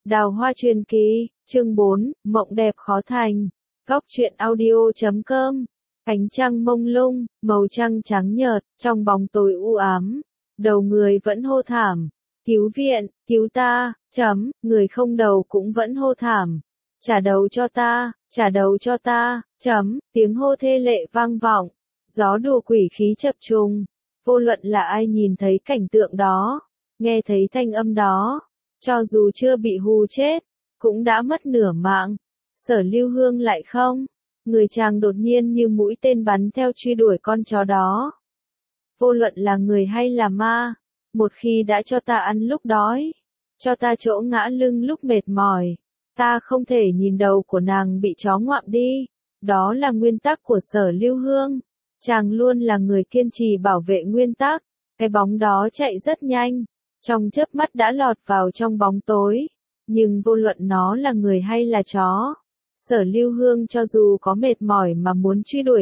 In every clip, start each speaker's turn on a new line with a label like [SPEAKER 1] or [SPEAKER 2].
[SPEAKER 1] Đào Hoa Truyền Kỳ, chương 4, Mộng đẹp khó thành. Góc truyện audio.com. Ánh trăng mông lung, màu trăng trắng nhợt, trong bóng tối u ám. Đầu người vẫn hô thảm. Cứu viện, cứu ta, người không đầu cũng vẫn hô thảm. Trả đầu cho ta, trả đầu cho ta, tiếng hô thê lệ vang vọng. Gió đùa quỷ khí chập trùng. Vô luận là ai nhìn thấy cảnh tượng đó, nghe thấy thanh âm đó, cho dù chưa bị hù chết, cũng đã mất nửa mạng. Sở Lưu Hương lại không. Người chàng đột nhiên như mũi tên bắn theo truy đuổi con chó đó. Vô luận là người hay là ma, một khi đã cho ta ăn lúc đói, cho ta chỗ ngã lưng lúc mệt mỏi, ta không thể nhìn đầu của nàng bị chó ngoạm đi. Đó là nguyên tắc của Sở Lưu Hương. Chàng luôn là người kiên trì bảo vệ nguyên tắc. Cái bóng đó chạy rất nhanh, trong chớp mắt đã lọt vào trong bóng tối. Nhưng vô luận nó là người hay là chó, Sở Lưu Hương cho dù có mệt mỏi mà muốn truy đuổi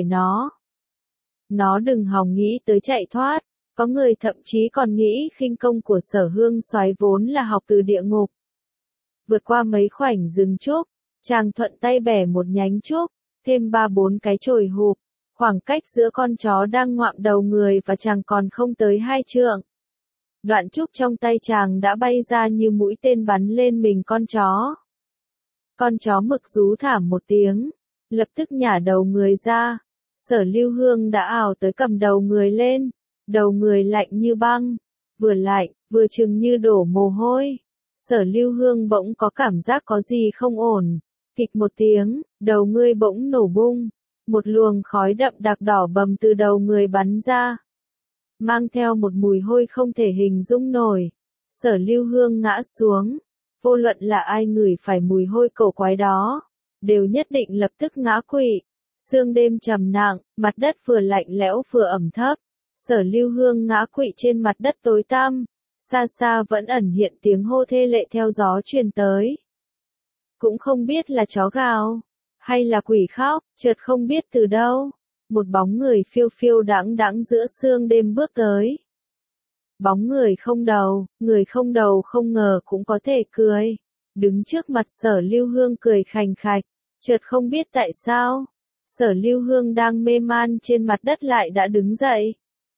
[SPEAKER 1] nó đừng hòng nghĩ tới chạy thoát. Có người thậm chí còn nghĩ khinh công của Sở Hương Soái vốn là học từ địa ngục. Vượt qua mấy khoảnh rừng trúc, chàng thuận tay bẻ một nhánh trúc, thêm 3-4 cái chổi hụp. Khoảng cách giữa con chó đang ngoạm đầu người và chàng còn không tới 2 trượng. Đoạn trúc trong tay chàng đã bay ra như mũi tên bắn lên mình con chó. Con chó mực rú thảm một tiếng, lập tức nhả đầu người ra. Sở Lưu Hương đã ào tới cầm đầu người lên. Đầu người lạnh như băng, vừa lạnh, vừa chừng như đổ mồ hôi. Sở Lưu Hương bỗng có cảm giác có gì không ổn. Kịch một tiếng, đầu người bỗng nổ bung. Một luồng khói đậm đặc đỏ bầm từ đầu người bắn ra, mang theo một mùi hôi không thể hình dung nổi. Sở Lưu Hương ngã xuống. Vô luận là ai ngửi phải mùi hôi cổ quái đó, đều nhất định lập tức ngã quỵ. Sương đêm trầm nặng, mặt đất vừa lạnh lẽo vừa ẩm thấp. Sở Lưu Hương ngã quỵ trên mặt đất tối tăm. Xa xa vẫn ẩn hiện tiếng hô thê lệ theo gió truyền tới. Cũng không biết là chó gào hay là quỷ khóc, chợt không biết từ đâu, một bóng người phiêu phiêu đãng đãng giữa sương đêm bước tới. Bóng người không đầu không ngờ cũng có thể cười. Đứng trước mặt Sở Lưu Hương cười khành khạch, chợt không biết tại sao, Sở Lưu Hương đang mê man trên mặt đất lại đã đứng dậy.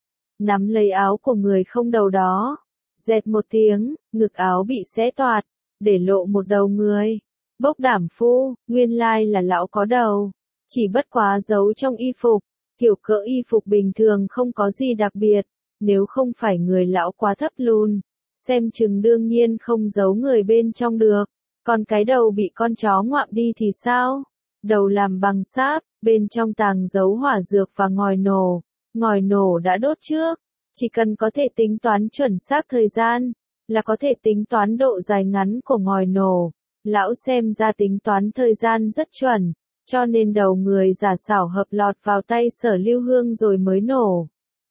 [SPEAKER 1] Nắm lấy áo của người không đầu đó, dẹt một tiếng, ngực áo bị xé toạc, để lộ một đầu người. Bốc đảm phu, nguyên lai là lão có đầu, chỉ bất quá giấu trong y phục, kiểu cỡ y phục bình thường không có gì đặc biệt, nếu không phải người lão quá thấp lùn, xem chừng đương nhiên không giấu người bên trong được. Còn cái đầu bị con chó ngoạm đi thì sao? Đầu làm bằng sáp, bên trong tàng giấu hỏa dược và ngòi nổ đã đốt trước, chỉ cần có thể tính toán chuẩn xác thời gian, là có thể tính toán độ dài ngắn của ngòi nổ. Lão xem ra tính toán thời gian rất chuẩn, cho nên đầu người giả xảo hợp lọt vào tay Sở Lưu Hương rồi mới nổ.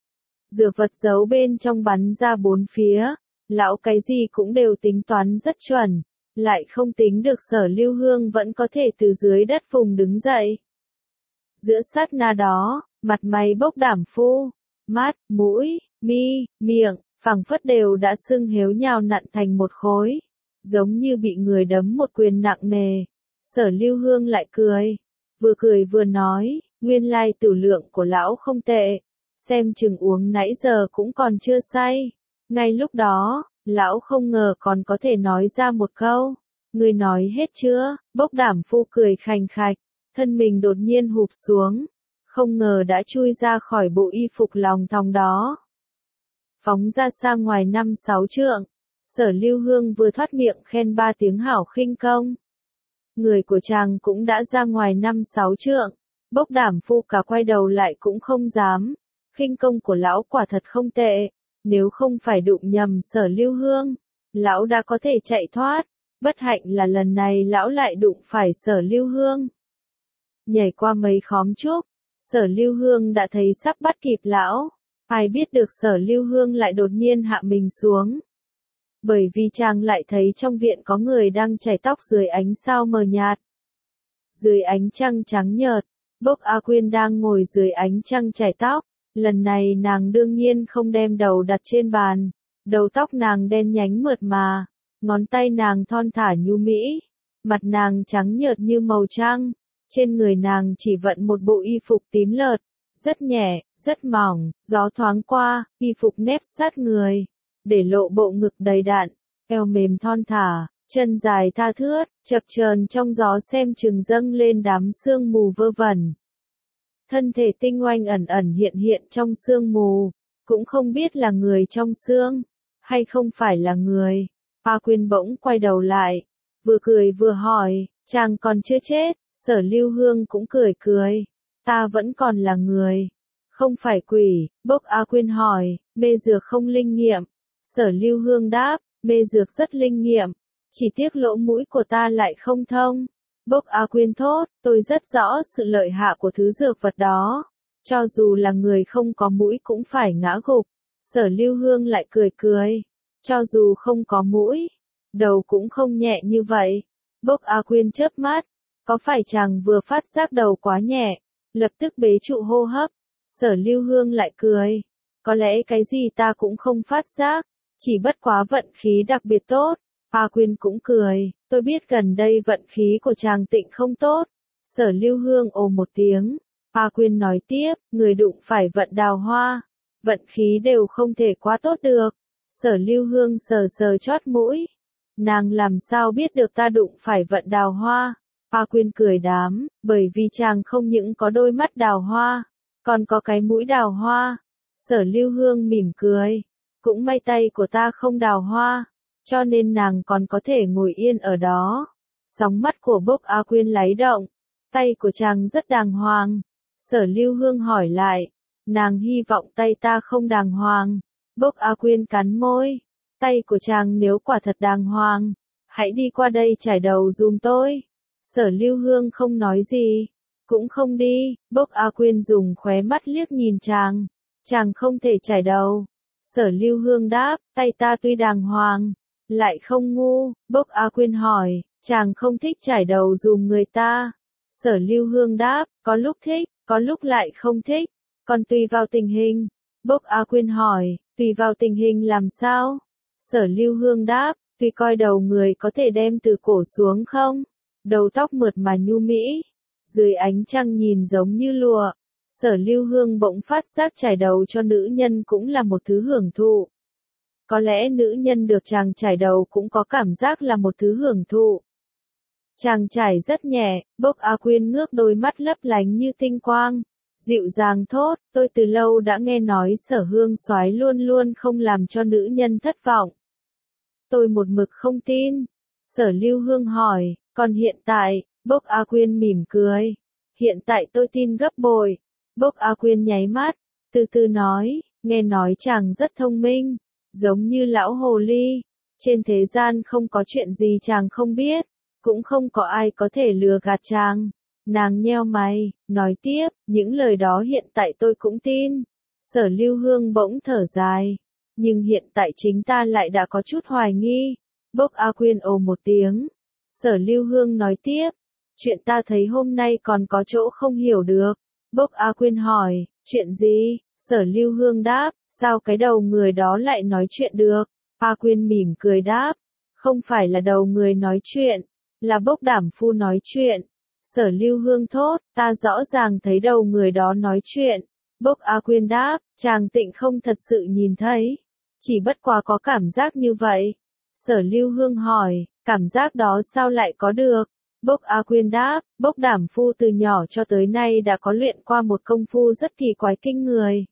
[SPEAKER 1] Dược vật giấu bên trong bắn ra bốn phía, lão cái gì cũng đều tính toán rất chuẩn, lại không tính được Sở Lưu Hương vẫn có thể từ dưới đất vùng đứng dậy. Giữa sát na đó, mặt mày bốc đảm phu, mắt, mũi, mi, miệng, phảng phất đều đã sưng hếu nhào nặn thành một khối, giống như bị người đấm một quyền nặng nề. Sở Lưu Hương lại cười vừa nói, nguyên lai tử lượng của lão không tệ, xem chừng uống nãy giờ cũng còn chưa say. Ngay lúc đó, lão không ngờ còn có thể nói ra một câu, người nói hết chưa? Bốc đảm phu cười khành khạch, thân mình đột nhiên hụp xuống, không ngờ đã chui ra khỏi bộ y phục lòng thòng đó, phóng ra xa ngoài 5-6 trượng. Sở Lưu Hương vừa thoát miệng khen 3 tiếng hảo khinh công. Người của chàng cũng đã ra ngoài 5-6 trượng. Bốc đảm phu cả quay đầu lại cũng không dám. Khinh công của lão quả thật không tệ. Nếu không phải đụng nhầm Sở Lưu Hương, lão đã có thể chạy thoát. Bất hạnh là lần này lão lại đụng phải Sở Lưu Hương. Nhảy qua mấy khóm trúc, Sở Lưu Hương đã thấy sắp bắt kịp lão. Ai biết được Sở Lưu Hương lại đột nhiên hạ mình xuống. Bởi vì chàng lại thấy trong viện có người đang chải tóc dưới ánh sao mờ nhạt. Dưới ánh trăng trắng nhợt, Bốc A Quyên đang ngồi dưới ánh trăng chải tóc. Lần này nàng đương nhiên không đem đầu đặt trên bàn. Đầu tóc nàng đen nhánh mượt mà, Ngón tay nàng thon thả nhu mỹ, mặt nàng trắng nhợt như màu trăng, trên người nàng chỉ vận một bộ y phục tím lợt, rất nhẹ, rất mỏng, gió thoáng qua, y phục nép sát người, để lộ bộ ngực đầy đặn, eo mềm thon thả, chân dài tha thướt, chập chờn trong gió xem chừng dâng lên đám sương mù vơ vẩn. Thân thể tinh oanh ẩn ẩn hiện hiện trong sương mù, cũng không biết là người trong sương, hay không phải là người. A Quyên bỗng quay đầu lại, vừa cười vừa hỏi, chàng còn chưa chết. Sở Lưu Hương cũng cười cười, ta vẫn còn là người, không phải quỷ. Bốc A Quyên hỏi, mê dược không linh nghiệm. Sở Lưu Hương đáp, mê dược rất linh nghiệm, chỉ tiếc lỗ mũi của ta lại không thông. Bốc A Quyên thốt, tôi rất rõ sự lợi hại của thứ dược vật đó, cho dù là người không có mũi cũng phải ngã gục. Sở Lưu Hương lại cười cười, cho dù không có mũi, đầu cũng không nhẹ như vậy. Bốc A Quyên chớp mắt, có phải chàng vừa phát giác đầu quá nhẹ, lập tức bế trụ hô hấp. Sở Lưu Hương lại cười, có lẽ cái gì ta cũng không phát giác, chỉ bất quá vận khí đặc biệt tốt. A Quyên cũng cười, tôi biết gần đây vận khí của chàng Tịnh không tốt. Sở Lưu Hương ồ một tiếng. A Quyên nói tiếp, người đụng phải vận đào hoa, vận khí đều không thể quá tốt được. Sở Lưu Hương sờ sờ chót mũi, nàng làm sao biết được ta đụng phải vận đào hoa. A Quyên cười đám, bởi vì chàng không những có đôi mắt đào hoa, còn có cái mũi đào hoa. Sở Lưu Hương mỉm cười, cũng may tay của ta không đào hoa, cho nên nàng còn có thể ngồi yên ở đó. Sóng mắt của Bốc A Quyên láy động, tay của chàng rất đàng hoàng. Sở Lưu Hương hỏi lại, nàng hy vọng tay ta không đàng hoàng. Bốc A Quyên cắn môi, tay của chàng nếu quả thật đàng hoàng, hãy đi qua đây chải đầu giùm tôi. Sở Lưu Hương không nói gì, cũng không đi. Bốc A Quyên dùng khóe mắt liếc nhìn chàng, chàng không thể chải đầu. Sở Lưu Hương đáp, tay ta tuy đàng hoàng, lại không ngu. Bốc A Quyên hỏi, chàng không thích chải đầu dùm người ta. Sở Lưu Hương đáp, có lúc thích, có lúc lại không thích, còn tùy vào tình hình. Bốc A Quyên hỏi, tùy vào tình hình làm sao? Sở Lưu Hương đáp, tùy coi đầu người có thể đem từ cổ xuống không? Đầu tóc mượt mà nhu mỹ, dưới ánh trăng nhìn giống như lụa. Sở Lưu Hương bỗng phát giác chải đầu cho nữ nhân cũng là một thứ hưởng thụ. Có lẽ nữ nhân được chàng chải đầu cũng có cảm giác là một thứ hưởng thụ. Chàng chải rất nhẹ, Bốc A Quyên ngước đôi mắt lấp lánh như tinh quang, dịu dàng thốt, tôi từ lâu đã nghe nói Sở Hương soái luôn luôn không làm cho nữ nhân thất vọng. Tôi một mực không tin. Sở Lưu Hương hỏi, còn hiện tại? Bốc A Quyên mỉm cười, hiện tại tôi tin gấp bội. Bốc A Quyên nháy mắt, từ từ nói, nghe nói chàng rất thông minh, giống như lão hồ ly, trên thế gian không có chuyện gì chàng không biết, cũng không có ai có thể lừa gạt chàng. Nàng nheo mày, nói tiếp, những lời đó hiện tại tôi cũng tin. Sở Lưu Hương bỗng thở dài, nhưng hiện tại chính ta lại đã có chút hoài nghi. Bốc A Quyên ồ một tiếng. Sở Lưu Hương nói tiếp, chuyện ta thấy hôm nay còn có chỗ không hiểu được. Bốc A Quyên hỏi, chuyện gì? Sở Lưu Hương đáp, sao cái đầu người đó lại nói chuyện được? A Quyên mỉm cười đáp, không phải là đầu người nói chuyện, là Bốc Đảm Phu nói chuyện. Sở Lưu Hương thốt, ta rõ ràng thấy đầu người đó nói chuyện. Bốc A Quyên đáp, chàng Tịnh không thật sự nhìn thấy, chỉ bất quá có cảm giác như vậy. Sở Lưu Hương hỏi, cảm giác đó sao lại có được? Bốc A Quyên đáp, Bốc Đảm Phu từ nhỏ cho tới nay đã có luyện qua một công phu rất kỳ quái kinh người.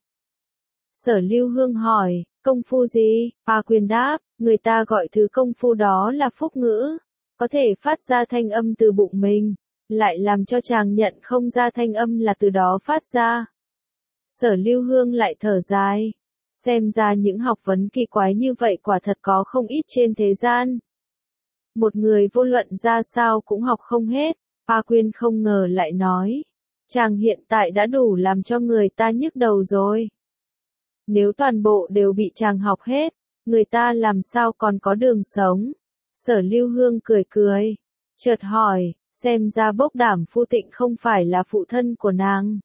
[SPEAKER 1] Sở Lưu Hương hỏi, công phu gì? A Quyên đáp, người ta gọi thứ công phu đó là phúc ngữ, có thể phát ra thanh âm từ bụng mình, lại làm cho chàng nhận không ra thanh âm là từ đó phát ra. Sở Lưu Hương lại thở dài, xem ra những học vấn kỳ quái như vậy quả thật có không ít trên thế gian. Một người vô luận ra sao cũng học không hết. A Quyên không ngờ lại nói, chàng hiện tại đã đủ làm cho người ta nhức đầu rồi. Nếu toàn bộ đều bị chàng học hết, người ta làm sao còn có đường sống? Sở Lưu Hương cười cười, chợt hỏi, xem ra Bốc Đảm Phu Tịnh không phải là phụ thân của nàng.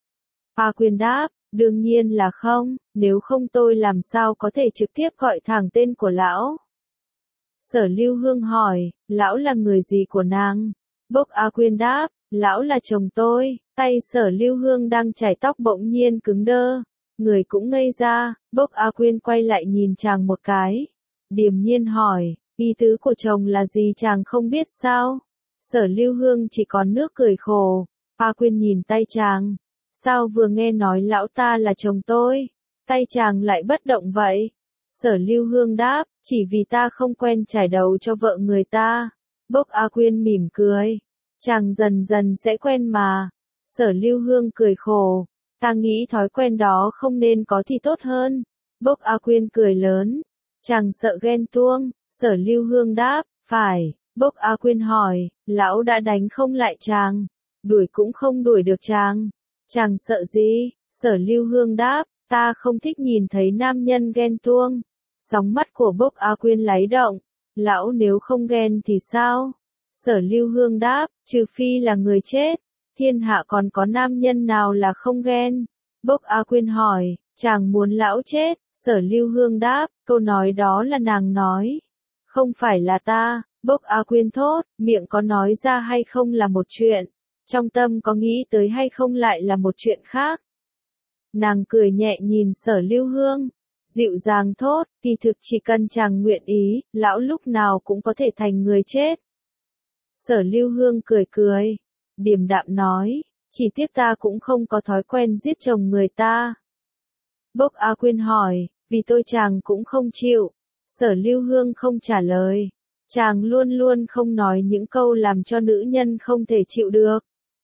[SPEAKER 1] A Quyên đáp, đương nhiên là không, nếu không tôi làm sao có thể trực tiếp gọi thẳng tên của lão. Sở Lưu Hương hỏi, lão là người gì của nàng? Bốc A Quyên đáp, lão là chồng tôi. Tay Sở Lưu Hương đang chải tóc bỗng nhiên cứng đơ, người cũng ngây ra. Bốc A Quyên quay lại nhìn chàng một cái, điềm nhiên hỏi, ý tứ của chồng là gì chàng không biết sao? Sở Lưu Hương chỉ còn nước cười khổ. A Quyên nhìn tay chàng, sao vừa nghe nói lão ta là chồng tôi, tay chàng lại bất động vậy? Sở Lưu Hương đáp, chỉ vì ta không quen trải đầu cho vợ người ta. Bốc A Quyên mỉm cười, chàng dần dần sẽ quen mà. Sở Lưu Hương cười khổ, ta nghĩ thói quen đó không nên có thì tốt hơn. Bốc A Quyên cười lớn, chàng sợ ghen tuông. Sở Lưu Hương đáp, phải. Bốc A Quyên hỏi, lão đã đánh không lại chàng, đuổi cũng không đuổi được chàng, chàng sợ gì? Sở Lưu Hương đáp, ta không thích nhìn thấy nam nhân ghen tuông. Sóng mắt của Bốc A Quyên láy động, lão nếu không ghen thì sao? Sở Lưu Hương đáp, trừ phi là người chết, thiên hạ còn có nam nhân nào là không ghen? Bốc A Quyên hỏi, chàng muốn lão chết? Sở Lưu Hương đáp, câu nói đó là nàng nói, không phải là ta. Bốc A Quyên thốt, miệng có nói ra hay không là một chuyện, trong tâm có nghĩ tới hay không lại là một chuyện khác. Nàng cười nhẹ nhìn Sở Lưu Hương, dịu dàng thốt, kỳ thực chỉ cần chàng nguyện ý, lão lúc nào cũng có thể thành người chết. Sở Lưu Hương cười cười, điềm đạm nói, chỉ tiếc ta cũng không có thói quen giết chồng người ta. Bốc A Quyên hỏi, vì tôi chàng cũng không chịu. Sở Lưu Hương không trả lời. Chàng luôn luôn không nói những câu làm cho nữ nhân không thể chịu được.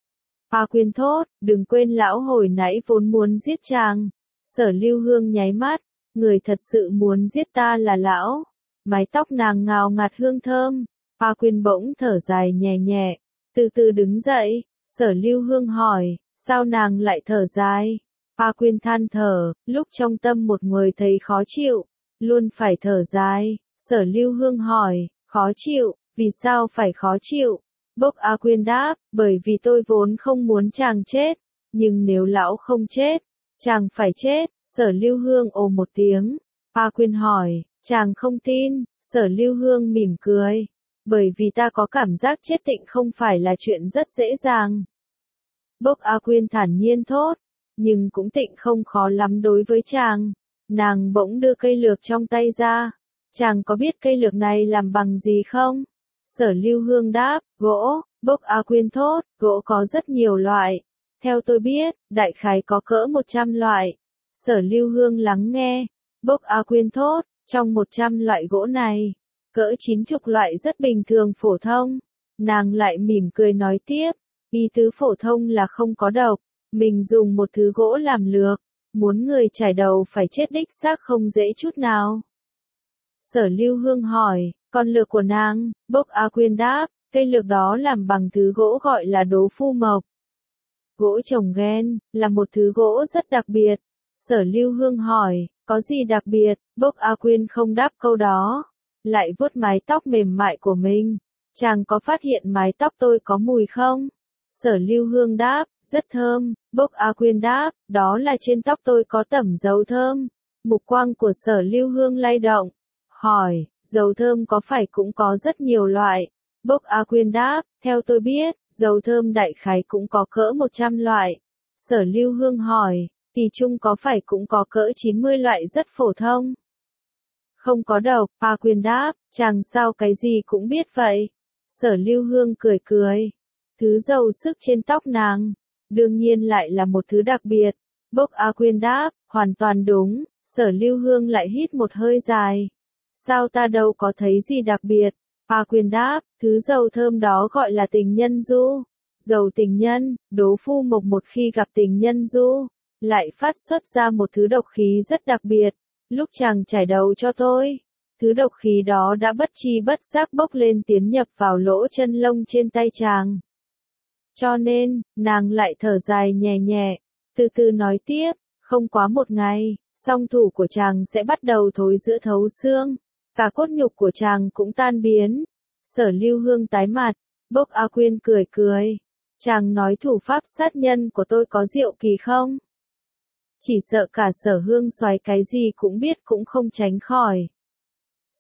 [SPEAKER 1] A Quyên thốt, đừng quên lão hồi nãy vốn muốn giết chàng. Sở Lưu Hương nháy mắt, người thật sự muốn giết ta là lão. Mái tóc nàng ngào ngạt hương thơm. A Quyên bỗng thở dài nhẹ nhẹ, từ từ đứng dậy. Sở Lưu Hương hỏi, sao nàng lại thở dài? A Quyên than thở, lúc trong tâm một người thấy khó chịu, luôn phải thở dài. Sở Lưu Hương hỏi, khó chịu, vì sao phải khó chịu? Bốc A Quyên đáp, bởi vì tôi vốn không muốn chàng chết, nhưng nếu lão không chết, chàng phải chết. Sở Lưu Hương ồ một tiếng. A Quyên hỏi, chàng không tin? Sở Lưu Hương mỉm cười, bởi vì ta có cảm giác chết tịnh không phải là chuyện rất dễ dàng. Bốc A Quyên thản nhiên thốt, nhưng cũng tịnh không khó lắm đối với chàng. Nàng bỗng đưa cây lược trong tay ra. Chàng có biết cây lược này làm bằng gì không? Sở Lưu Hương đáp, gỗ. Bốc A Quyên thốt, gỗ có rất nhiều loại. Theo tôi biết, đại khái có cỡ 100 loại. Sở Lưu Hương lắng nghe. Bốc A Quyên thốt, trong 100 loại gỗ này, cỡ 90 loại rất bình thường phổ thông. Nàng lại mỉm cười nói tiếp, ý tứ phổ thông là không có độc. Mình dùng một thứ gỗ làm lược, muốn người trải đầu phải chết đích xác không dễ chút nào. Sở Lưu Hương hỏi, con lược của nàng? Bốc A Quyên đáp, cây lược đó làm bằng thứ gỗ gọi là đố phu mộc. Gỗ trồng gen, là một thứ gỗ rất đặc biệt. Sở Lưu Hương hỏi, có gì đặc biệt? Bốc A Quyên không đáp câu đó, lại vuốt mái tóc mềm mại của mình. Chàng có phát hiện mái tóc tôi có mùi không? Sở Lưu Hương đáp, rất thơm. Bốc A Quyên đáp, đó là trên tóc tôi có tẩm dầu thơm. Mục quang của Sở Lưu Hương lay động, hỏi, dầu thơm có phải cũng có rất nhiều loại? Bốc A Quyên đáp, theo tôi biết, dầu thơm đại khái cũng có cỡ 100 loại. Sở Lưu Hương hỏi, thì chung có phải cũng có cỡ 90 loại rất phổ thông? Không có độc. A Quyên đáp, chàng sao cái gì cũng biết vậy? Sở Lưu Hương cười cười. Thứ dầu sức trên tóc nàng, đương nhiên lại là một thứ đặc biệt. Bốc A Quyên đáp, hoàn toàn đúng. Sở Lưu Hương lại hít một hơi dài. Sao ta đâu có thấy gì đặc biệt? A Quyên đáp, thứ dầu thơm đó gọi là tình nhân du. Dầu tình nhân, đố phu mộc một khi gặp tình nhân du, lại phát xuất ra một thứ độc khí rất đặc biệt. Lúc chàng trải đầu cho tôi, thứ độc khí đó đã bất chi bất giác bốc lên tiến nhập vào lỗ chân lông trên tay chàng. Cho nên, nàng lại thở dài nhẹ nhẹ, từ từ nói tiếp, không quá một ngày, song thủ của chàng sẽ bắt đầu thối rữa thấu xương, cả cốt nhục của chàng cũng tan biến. Sở Lưu Hương tái mặt, Bốc A Quyên cười cười, chàng nói thủ pháp sát nhân của tôi có diệu kỳ không? Chỉ sợ cả Sở Hương Soái cái gì cũng biết cũng không tránh khỏi.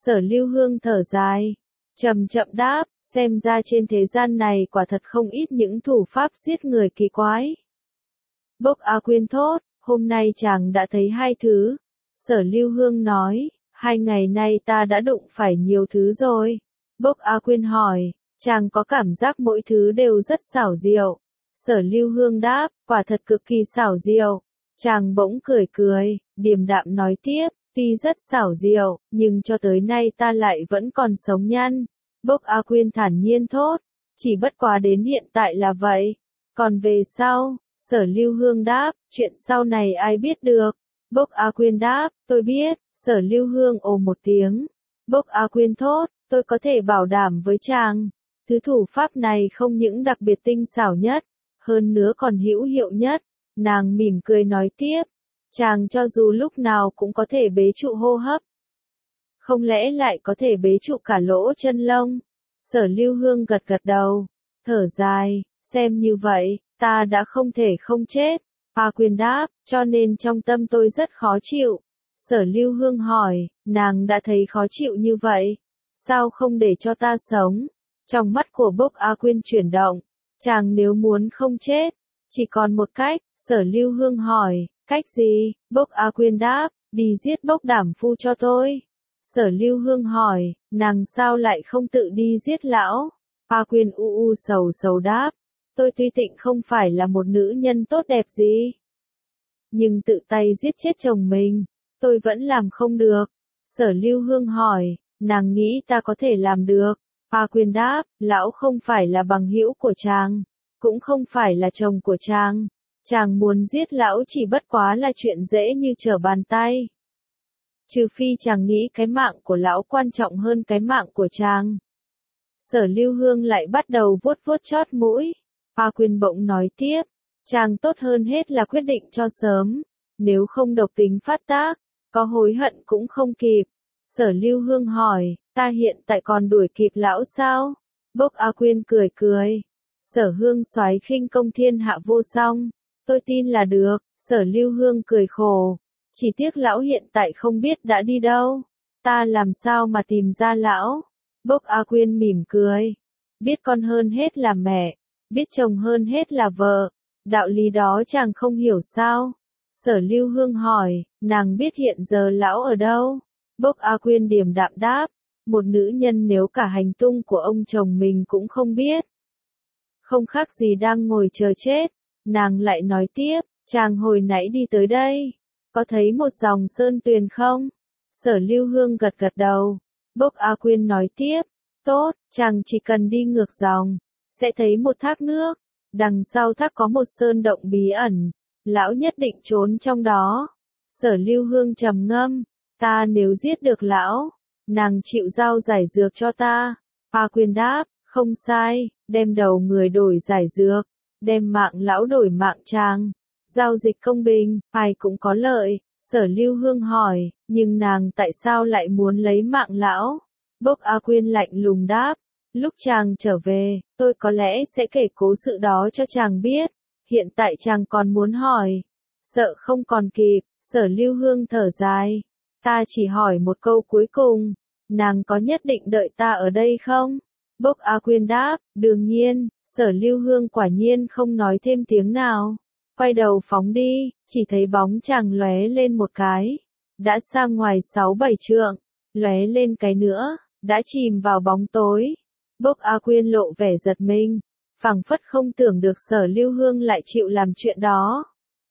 [SPEAKER 1] Sở Lưu Hương thở dài, chậm chậm đáp, xem ra trên thế gian này quả thật không ít những thủ pháp giết người kỳ quái. Bốc A Quyên thốt, hôm nay chàng đã thấy hai thứ. Sở Lưu Hương nói, 2 ngày nay ta đã đụng phải nhiều thứ rồi. Bốc A Quyên hỏi, chàng có cảm giác mỗi thứ đều rất xảo diệu. Sở Lưu Hương đáp, quả thật cực kỳ xảo diệu. Chàng bỗng cười cười, điềm đạm nói tiếp, tuy rất xảo diệu, nhưng cho tới nay ta lại vẫn còn sống nhăn. Bốc A Quyên thản nhiên thốt, chỉ bất quá đến hiện tại là vậy. Còn về sau, Sở Lưu Hương đáp, chuyện sau này ai biết được. Bốc A Quyên đáp, tôi biết. Sở Lưu Hương ồ một tiếng. Bốc A Quyên thốt, tôi có thể bảo đảm với chàng. Thứ thủ pháp này không những đặc biệt tinh xảo nhất, hơn nữa còn hữu hiệu nhất. Nàng mỉm cười nói tiếp, chàng cho dù lúc nào cũng có thể bế trụ hô hấp. Không lẽ lại có thể bế trụ cả lỗ chân lông? Sở Lưu Hương gật gật đầu, thở dài, xem như vậy, ta đã không thể không chết. A Quyên đáp, cho nên trong tâm tôi rất khó chịu. Sở Lưu Hương hỏi, nàng đã thấy khó chịu như vậy, sao không để cho ta sống? Trong mắt của Bốc A Quyên chuyển động, chàng nếu muốn không chết, chỉ còn một cách. Sở Lưu Hương hỏi, cách gì? Bốc A Quyên đáp, đi giết Bốc Đảm Phu cho tôi. Sở Lưu Hương hỏi, nàng sao lại không tự đi giết lão? A Quyên u sầu sầu đáp, tôi tuy tịnh không phải là một nữ nhân tốt đẹp gì, nhưng tự tay giết chết chồng mình, tôi vẫn làm không được. Sở Lưu Hương hỏi, nàng nghĩ ta có thể làm được? A Quyên đáp, lão không phải là bằng hữu của chàng, cũng không phải là chồng của chàng. Chàng muốn giết lão chỉ bất quá là chuyện dễ như trở bàn tay. Trừ phi chàng nghĩ cái mạng của lão quan trọng hơn cái mạng của chàng. Sở Lưu Hương lại bắt đầu vuốt vuốt chót mũi. A Quyên bỗng nói tiếp, chàng tốt hơn hết là quyết định cho sớm, nếu không độc tính phát tác, có hối hận cũng không kịp. Sở Lưu Hương hỏi, ta hiện tại còn đuổi kịp lão sao? Bốc A Quyên cười cười, Sở Hương soái khinh công thiên hạ vô song, tôi tin là được. Sở Lưu Hương cười khổ, chỉ tiếc lão hiện tại không biết đã đi đâu, ta làm sao mà tìm ra lão? Bốc A Quyên mỉm cười, biết con hơn hết là mẹ, biết chồng hơn hết là vợ, đạo lý đó chàng không hiểu sao? Sở Lưu Hương hỏi, nàng biết hiện giờ lão ở đâu? Bốc A Quyên điềm đạm đáp, một nữ nhân nếu cả hành tung của ông chồng mình cũng không biết, không khác gì đang ngồi chờ chết. Nàng lại nói tiếp, chàng hồi nãy đi tới đây, có thấy một dòng sơn tuyền không? Sở Lưu Hương gật gật đầu. Bốc A Quyên nói tiếp, tốt, chàng chỉ cần đi ngược dòng, sẽ thấy một thác nước, đằng sau thác có một sơn động bí ẩn, lão nhất định trốn trong đó. Sở Lưu Hương trầm ngâm, ta nếu giết được lão, nàng chịu giao giải dược cho ta. A Quyên đáp, không sai, đem đầu người đổi giải dược, đem mạng lão đổi mạng chàng. Giao dịch công bình, ai cũng có lợi. Sở Lưu Hương hỏi, nhưng nàng tại sao lại muốn lấy mạng lão? Bốc A Quyên lạnh lùng đáp, lúc chàng trở về, tôi có lẽ sẽ kể cố sự đó cho chàng biết. Hiện tại chàng còn muốn hỏi, sợ không còn kịp. Sở Lưu Hương thở dài, ta chỉ hỏi một câu cuối cùng, nàng có nhất định đợi ta ở đây không? Bốc A Quyên đáp, đương nhiên. Sở Lưu Hương quả nhiên không nói thêm tiếng nào, quay đầu phóng đi, chỉ thấy bóng chàng lóe lên một cái, đã xa ngoài 6-7 trượng, lóe lên cái nữa, đã chìm vào bóng tối. Bốc A Quyên lộ vẻ giật mình, phảng phất không tưởng được Sở Lưu Hương lại chịu làm chuyện đó.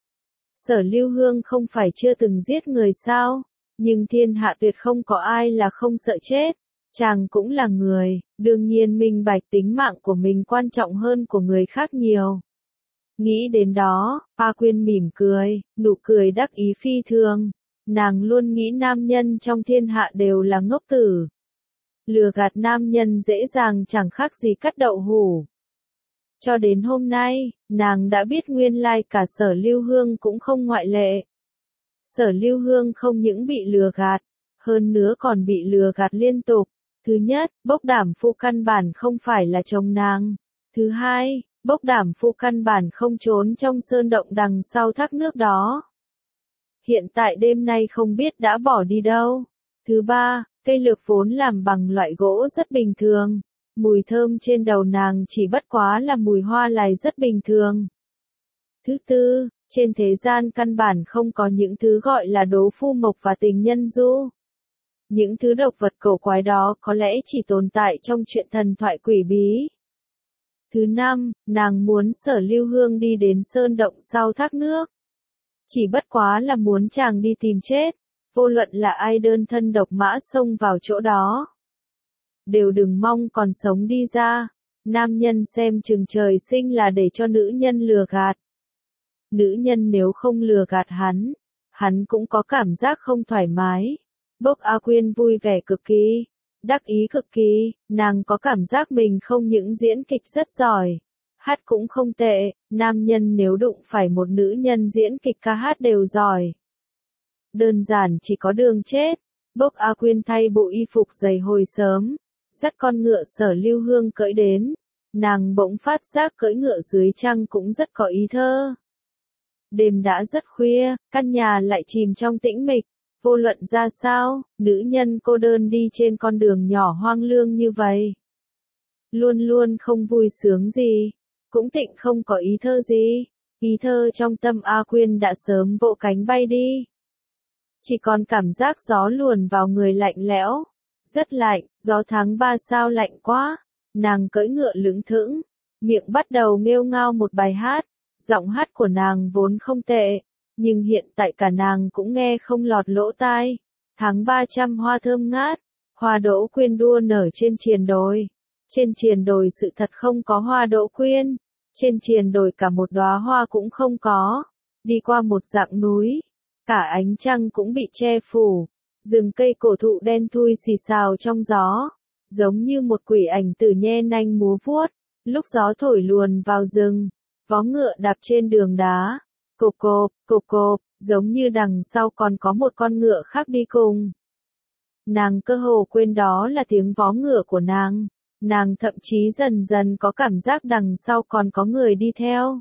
[SPEAKER 1] Sở Lưu Hương không phải chưa từng giết người sao, nhưng thiên hạ tuyệt không có ai là không sợ chết. Chàng cũng là người, đương nhiên minh bạch tính mạng của mình quan trọng hơn của người khác nhiều. Nghĩ đến đó, A Quyên mỉm cười, nụ cười đắc ý phi thường. Nàng luôn nghĩ nam nhân trong thiên hạ đều là ngốc tử. Lừa gạt nam nhân dễ dàng chẳng khác gì cắt đậu hủ. Cho đến hôm nay, nàng đã biết nguyên lai cả Sở Lưu Hương cũng không ngoại lệ. Sở Lưu Hương không những bị lừa gạt, hơn nữa còn bị lừa gạt liên tục. Thứ nhất, Bốc Đảm Phu căn bản không phải là chồng nàng. Thứ hai, Bốc Đảm Phu căn bản không trốn trong sơn động đằng sau thác nước đó. Hiện tại đêm nay không biết đã bỏ đi đâu. Thứ ba, Cây lược vốn làm bằng loại gỗ rất bình thường. Mùi thơm trên đầu nàng chỉ bất quá là mùi hoa lài rất bình thường. Thứ tư, trên thế gian căn bản không có những thứ gọi là đố phu mộc và tình nhân du. Những thứ độc vật cổ quái đó có lẽ chỉ tồn tại trong truyện thần thoại quỷ bí. Thứ năm, nàng muốn Sở Lưu Hương đi đến sơn động sau thác nước. Chỉ bất quá là muốn chàng đi tìm chết, vô luận là ai đơn thân độc mã xông vào chỗ đó. Đều đừng mong còn sống đi ra, nam nhân xem chừng trời sinh là để cho nữ nhân lừa gạt. Nữ nhân nếu không lừa gạt hắn cũng có cảm giác không thoải mái. Bốc A Quyên vui vẻ cực kỳ, đắc ý cực kỳ, nàng có cảm giác mình không những diễn kịch rất giỏi, hát cũng không tệ, nam nhân nếu đụng phải một nữ nhân diễn kịch ca hát đều giỏi. Đơn giản chỉ có đường chết. Bốc A Quyên thay bộ y phục dày hồi sớm, dắt con ngựa Sở Lưu Hương cưỡi đến, nàng bỗng phát giác cưỡi ngựa dưới trăng cũng rất có ý thơ. Đêm đã rất khuya, căn nhà lại chìm trong tĩnh mịch, vô luận ra sao, nữ nhân cô đơn đi trên con đường nhỏ hoang lương như vậy. Luôn luôn không vui sướng gì, cũng tịnh không có ý thơ gì, ý thơ trong tâm A Quyên đã sớm vỗ cánh bay đi. Chỉ còn cảm giác gió luồn vào người lạnh lẽo, rất lạnh, gió tháng 3 sao lạnh quá, nàng cưỡi ngựa lững thững, miệng bắt đầu nghêu ngao một bài hát. Giọng hát của nàng vốn không tệ, nhưng hiện tại cả nàng cũng nghe không lọt lỗ tai. Tháng 300 hoa thơm ngát, hoa đỗ quyên đua nở trên triền đồi. Trên triền đồi sự thật không có hoa đỗ quyên, trên triền đồi cả một đóa hoa cũng không có. Đi qua một dặng núi, cả ánh trăng cũng bị che phủ, rừng cây cổ thụ đen thui xì xào trong gió, giống như một quỷ ảnh tử nhe nanh múa vuốt, lúc gió thổi luồn vào rừng. Vó ngựa đạp trên đường đá, cộp cộp, giống như đằng sau còn có một con ngựa khác đi cùng. Nàng cơ hồ quên đó là tiếng vó ngựa của nàng thậm chí dần dần có cảm giác đằng sau còn có người đi theo.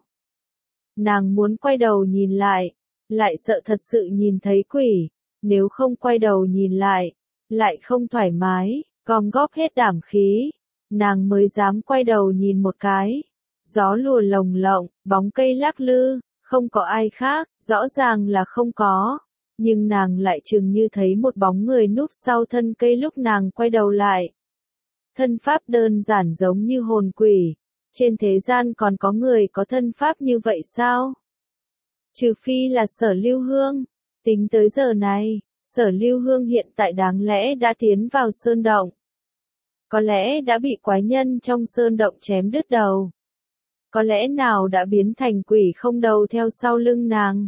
[SPEAKER 1] Nàng muốn quay đầu nhìn lại sợ thật sự nhìn thấy quỷ, nếu không quay đầu nhìn lại không thoải mái, gom góp hết đảm khí, nàng mới dám quay đầu nhìn một cái. Gió lùa lồng lộng, bóng cây lắc lư, không có ai khác, rõ ràng là không có. Nhưng nàng lại chừng như thấy một bóng người núp sau thân cây lúc nàng quay đầu lại. Thân pháp đơn giản giống như hồn quỷ. Trên thế gian còn có người có thân pháp như vậy sao? Trừ phi là Sở Lưu Hương. Tính tới giờ này, Sở Lưu Hương hiện tại đáng lẽ đã tiến vào sơn động. Có lẽ đã bị quái nhân trong sơn động chém đứt đầu. Có lẽ nào đã biến thành quỷ không đầu theo sau lưng nàng.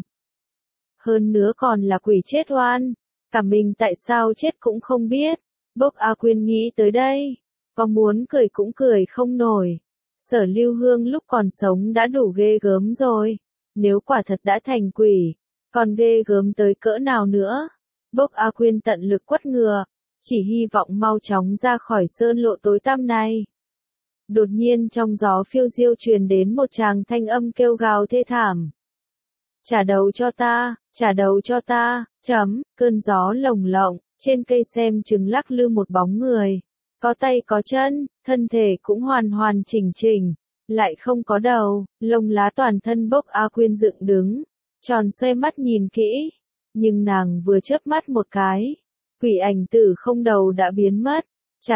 [SPEAKER 1] Hơn nữa còn là quỷ chết oan, cả mình tại sao chết cũng không biết. Bốc A Quyên nghĩ tới đây, có muốn cười cũng cười không nổi. Sở Lưu Hương lúc còn sống đã đủ ghê gớm rồi, nếu quả thật đã thành quỷ, còn ghê gớm tới cỡ nào nữa. Bốc A Quyên tận lực quất ngựa, chỉ hy vọng mau chóng ra khỏi sơn lộ tối tăm này. Đột nhiên trong gió phiêu diêu truyền đến một tràng thanh âm kêu gào thê thảm. Trả đầu cho ta, cơn gió lồng lộng, trên cây xem chừng lắc lư một bóng người. Có tay có chân, thân thể cũng hoàn hoàn chỉnh chỉnh, lại không có đầu, lông lá toàn thân. Bốc A Quyên dựng đứng, tròn xoay mắt nhìn kỹ, nhưng nàng vừa chớp mắt một cái, quỷ ảnh tử không đầu đã biến mất. Trả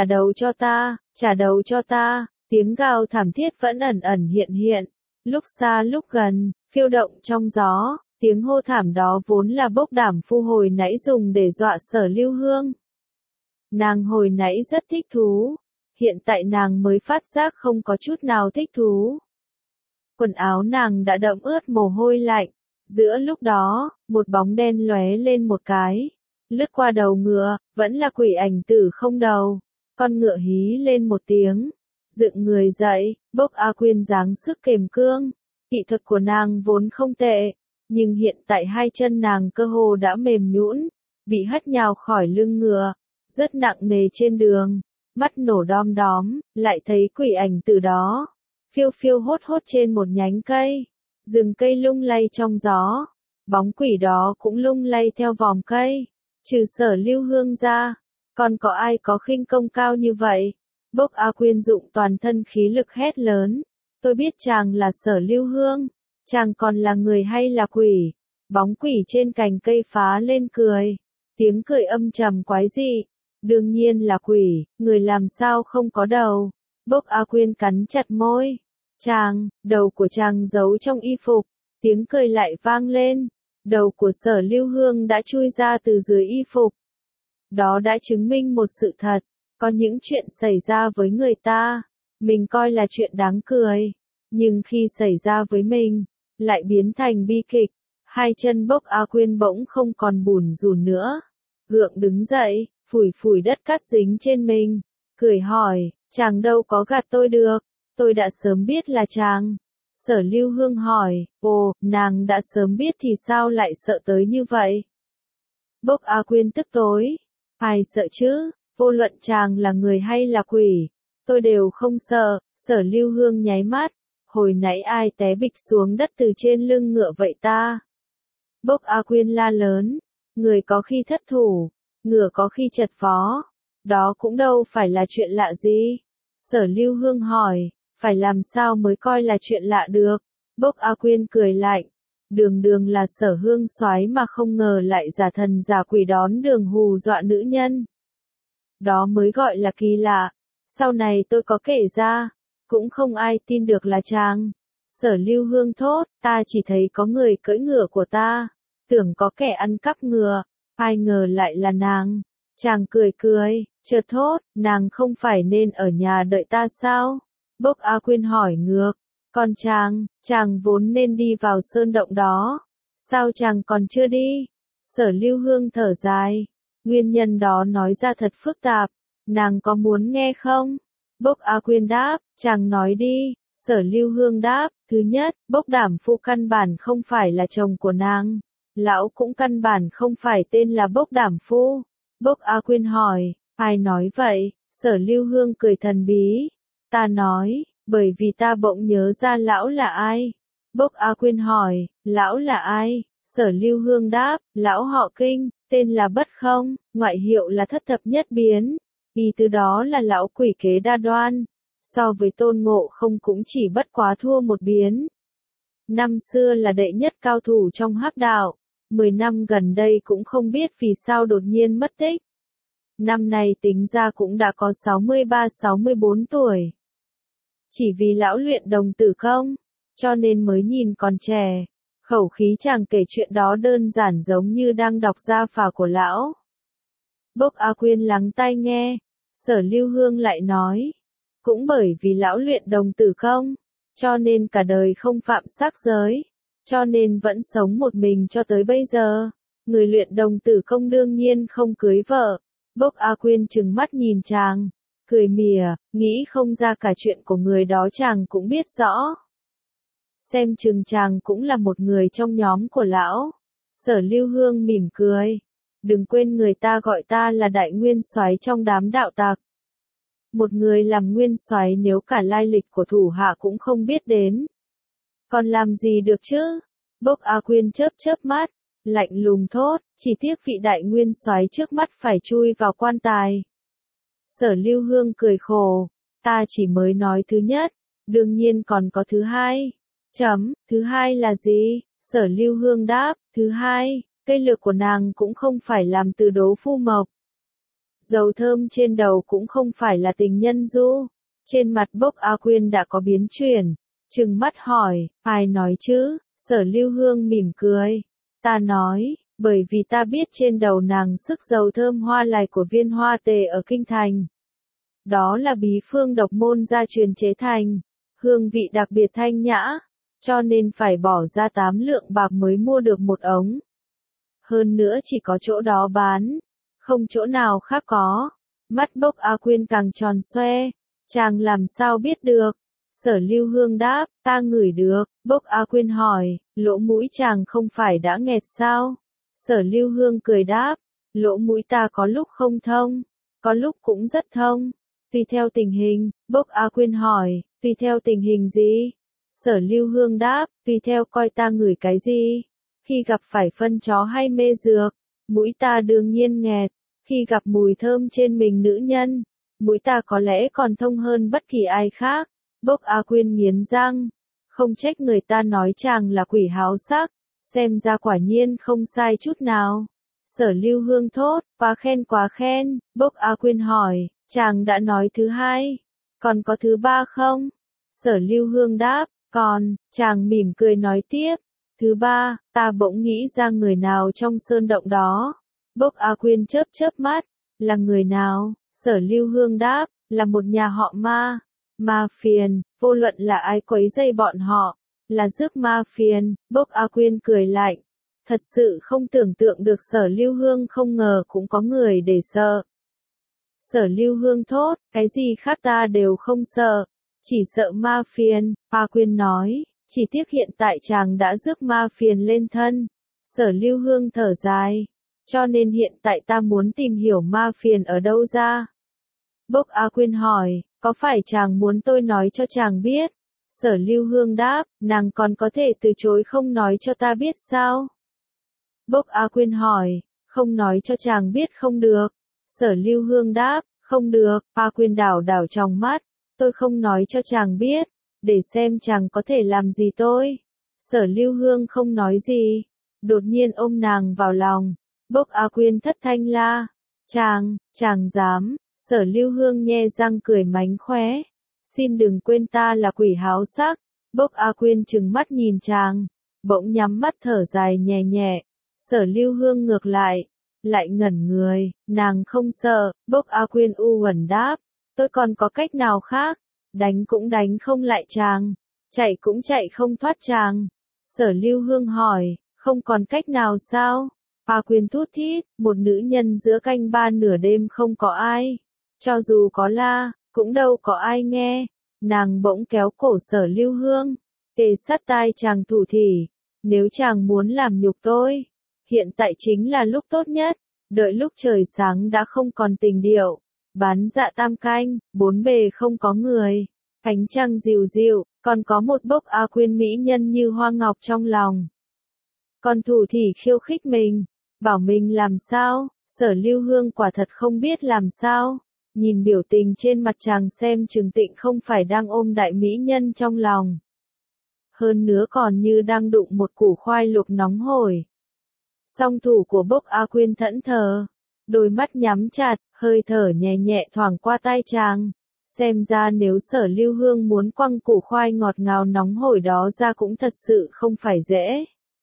[SPEAKER 1] đầu cho ta. Tiếng gào thảm thiết vẫn ẩn ẩn hiện, lúc xa lúc gần, phiêu động trong gió, tiếng hô thảm đó vốn là Bốc Đảm Phu hồi nãy dùng để dọa Sở Lưu Hương. Nàng hồi nãy rất thích thú, hiện tại nàng mới phát giác không có chút nào thích thú. Quần áo nàng đã đẫm ướt mồ hôi lạnh, giữa lúc đó, một bóng đen lóe lên một cái, lướt qua đầu ngựa, vẫn là quỷ ảnh tử không đầu, con ngựa hí lên một tiếng. Dựng người dậy, Bốc A Quyên dáng sức kềm cương, kỹ thuật của nàng vốn không tệ, nhưng hiện tại hai chân nàng cơ hồ đã mềm nhũn, bị hất nhào khỏi lưng ngựa, rất nặng nề trên đường, mắt nổ đom đóm, lại thấy quỷ ảnh từ đó, phiêu phiêu hốt hốt trên một nhánh cây, rừng cây lung lay trong gió, bóng quỷ đó cũng lung lay theo vòm cây, trừ Sở Lưu Hương ra, Còn có ai có khinh công cao như vậy? Bốc A Quyên dụng toàn thân khí lực hét lớn. Tôi biết chàng là Sở Lưu Hương. Chàng còn là người hay là quỷ? Bóng quỷ trên cành cây phá lên cười. Tiếng cười âm trầm quái dị. Đương nhiên là quỷ, người làm sao không có đầu. Bốc A Quyên cắn chặt môi. Chàng, đầu của chàng giấu trong y phục. Tiếng cười lại vang lên. Đầu của Sở Lưu Hương đã chui ra từ dưới y phục. Đó đã chứng minh một sự thật. Có những chuyện xảy ra với người ta, mình coi là chuyện đáng cười. Nhưng khi xảy ra với mình, lại biến thành bi kịch. Hai chân Bốc A Quyên bỗng không còn bủn rủn nữa. Gượng đứng dậy, phủi phủi đất cát dính trên mình. Cười hỏi, chàng đâu có gạt tôi được. Tôi đã sớm biết là chàng. Sở Lưu Hương hỏi, ồ, nàng đã sớm biết thì sao lại sợ tới như vậy? Bốc A Quyên tức tối. Ai sợ chứ? Vô luận chàng là người hay là quỷ, tôi đều không sợ. Sở Lưu Hương nháy mắt. Hồi nãy ai té bịch xuống đất từ trên lưng ngựa vậy ta? Bốc A Quyên la lớn. Người có khi thất thủ, ngựa có khi chật vó. Đó cũng đâu phải là chuyện lạ gì. Sở Lưu Hương hỏi, phải làm sao mới coi là chuyện lạ được? Bốc A Quyên cười lạnh. Đường đường là Sở Hương soái mà không ngờ lại giả thần giả quỷ đón đường hù dọa nữ nhân. Đó mới gọi là kỳ lạ. Sau này tôi có kể ra, cũng không ai tin được là chàng. Sở Lưu Hương thốt, ta chỉ thấy có người cưỡi ngựa của ta. Tưởng có kẻ ăn cắp ngựa, ai ngờ lại là nàng. Chàng cười cười, chợt thốt, nàng không phải nên ở nhà đợi ta sao? Bốc A Quyên hỏi ngược, còn chàng vốn nên đi vào sơn động đó. Sao chàng còn chưa đi? Sở Lưu Hương thở dài. Nguyên nhân đó nói ra thật phức tạp. Nàng có muốn nghe không? Bốc A Quyên đáp, chàng nói đi. Sở Lưu Hương đáp, thứ nhất, Bốc Đảm Phu căn bản không phải là chồng của nàng. Lão cũng căn bản không phải tên là Bốc Đảm Phu. Bốc A Quyên hỏi, ai nói vậy? Sở Lưu Hương cười thần bí. Ta nói, bởi vì ta bỗng nhớ ra lão là ai. Bốc A Quyên hỏi, lão là ai? Sở Lưu Hương đáp, lão họ Kinh, tên là Bất Không, ngoại hiệu là Thất Thập Nhất Biến. Ý từ đó là lão quỷ kế đa đoan. So với Tôn Ngộ Không cũng chỉ bất quá thua một biến. Năm xưa là đệ nhất cao thủ trong hắc đạo. 10 năm gần đây cũng không biết vì sao đột nhiên mất tích. Năm này tính ra cũng đã có 63-64 tuổi. Chỉ vì lão luyện đồng tử công, cho nên mới nhìn còn trẻ. Khẩu khí chàng kể chuyện đó đơn giản giống như đang đọc gia phả của lão. Bốc A Quyên lắng tai nghe. Sở Lưu Hương lại nói. Cũng bởi vì lão luyện đồng tử công, cho nên cả đời không phạm sắc giới. Cho nên vẫn sống một mình cho tới bây giờ. Người luyện đồng tử công đương nhiên không cưới vợ. Bốc A Quyên trừng mắt nhìn chàng. Cười mỉa, nghĩ không ra cả chuyện của người đó chàng cũng biết rõ. Xem chừng chàng cũng là một người trong nhóm của lão. Sở Lưu Hương mỉm cười. Đừng quên người ta gọi ta là đại nguyên soái trong đám đạo tặc. Một người làm nguyên soái nếu cả lai lịch của thủ hạ cũng không biết đến. Còn làm gì được chứ? Bốc A Quyên chớp chớp mắt, lạnh lùng thốt, chỉ tiếc vị đại nguyên soái trước mắt phải chui vào quan tài. Sở Lưu Hương cười khổ, ta chỉ mới nói thứ nhất, đương nhiên còn có thứ hai. Thứ hai là gì? Sở Lưu Hương đáp, thứ hai, cây lược của nàng cũng không phải làm từ đố phu mộc. Dầu thơm trên đầu cũng không phải là tình nhân du. Trên mặt Bốc A Quyên đã có biến chuyển, trừng mắt hỏi, ai nói chứ? Sở Lưu Hương mỉm cười. Ta nói, bởi vì ta biết trên đầu nàng sức dầu thơm hoa lài của Viên Hoa Tề ở Kinh Thành. Đó là bí phương độc môn gia truyền chế thành, hương vị đặc biệt thanh nhã, cho nên phải bỏ ra 8 lượng bạc mới mua được một ống. Hơn nữa chỉ có chỗ đó bán, không chỗ nào khác có. Mắt Bốc A Quyên càng tròn xoe, chàng làm sao biết được? Sở Lưu Hương đáp, ta ngửi được. Bốc A Quyên hỏi, lỗ mũi chàng không phải đã nghẹt sao? Sở Lưu Hương cười đáp, lỗ mũi ta có lúc không thông, có lúc cũng rất thông. Tùy theo tình hình. Bốc A Quyên hỏi, tùy theo tình hình gì? Sở Lưu Hương đáp, tùy theo coi ta ngửi cái gì. Khi gặp phải phân chó hay mê dược, mũi ta đương nhiên nghẹt. Khi gặp mùi thơm trên mình nữ nhân, mũi ta có lẽ còn thông hơn bất kỳ ai khác. Bốc A Quyên nghiến răng. Không trách người ta nói chàng là quỷ háo sắc, xem ra quả nhiên không sai chút nào. Sở Lưu Hương thốt, quá khen quá khen. Bốc A Quyên hỏi, chàng đã nói thứ hai, còn có thứ ba không? Sở Lưu Hương đáp, còn. Chàng mỉm cười nói tiếp, thứ ba, ta bỗng nghĩ ra người nào trong sơn động đó. Bốc A Quyên chớp chớp mắt, là người nào? Sở Lưu Hương đáp, là một nhà họ Ma. Ma phiền, vô luận là ai quấy rầy bọn họ, là rước ma phiền. Bốc A Quyên cười lạnh, thật sự không tưởng tượng được Sở Lưu Hương không ngờ cũng có người để sợ. Sở Lưu Hương thốt, cái gì khác ta đều không sợ, chỉ sợ ma phiền. A Quyên nói, chỉ tiếc hiện tại chàng đã rước ma phiền lên thân. Sở Lưu Hương thở dài, cho nên hiện tại ta muốn tìm hiểu ma phiền ở đâu ra. Bốc A Quyên hỏi, có phải chàng muốn tôi nói cho chàng biết? Sở Lưu Hương đáp, nàng còn có thể từ chối không nói cho ta biết sao? Bốc A Quyên hỏi, không nói cho chàng biết không được. Sở Lưu Hương đáp, không được. A Quyên đảo đảo trong mắt, tôi không nói cho chàng biết, để xem chàng có thể làm gì tôi. Sở Lưu Hương không nói gì, đột nhiên ôm nàng vào lòng. Bốc A Quyên thất thanh la, chàng dám. Sở Lưu Hương nhe răng cười mánh khóe, xin đừng quên ta là quỷ háo sắc. Bốc A Quyên trừng mắt nhìn chàng, bỗng nhắm mắt thở dài nhẹ nhẹ. Sở Lưu Hương ngược lại ngẩn người, nàng không sợ. Bốc A Quyên u uẩn đáp, tôi còn có cách nào khác, đánh cũng đánh không lại chàng, chạy cũng chạy không thoát chàng. Sở Lưu Hương hỏi, không còn cách nào sao? A Quyên thút thít, một nữ nhân giữa canh ba nửa đêm không có ai, cho dù có la, cũng đâu có ai nghe. Nàng bỗng kéo cổ Sở Lưu Hương, kề sát tai chàng thủ thỉ, nếu chàng muốn làm nhục tôi, hiện tại chính là lúc tốt nhất, đợi lúc trời sáng đã không còn tình điệu, bán dạ tam canh, bốn bề không có người, ánh trăng dịu dịu, còn có một Bốc A Quyên mỹ nhân như hoa ngọc trong lòng. Còn thủ thỉ khiêu khích mình, bảo mình làm sao? Sở Lưu Hương quả thật không biết làm sao. Nhìn biểu tình trên mặt chàng xem chừng tịnh không phải đang ôm đại mỹ nhân trong lòng. Hơn nữa còn như đang đụng một củ khoai luộc nóng hổi. Song thủ của Bốc A Quyên thẫn thờ, đôi mắt nhắm chặt, hơi thở nhẹ nhẹ thoảng qua tai chàng. Xem ra nếu Sở Lưu Hương muốn quăng củ khoai ngọt ngào nóng hổi đó ra cũng thật sự không phải dễ.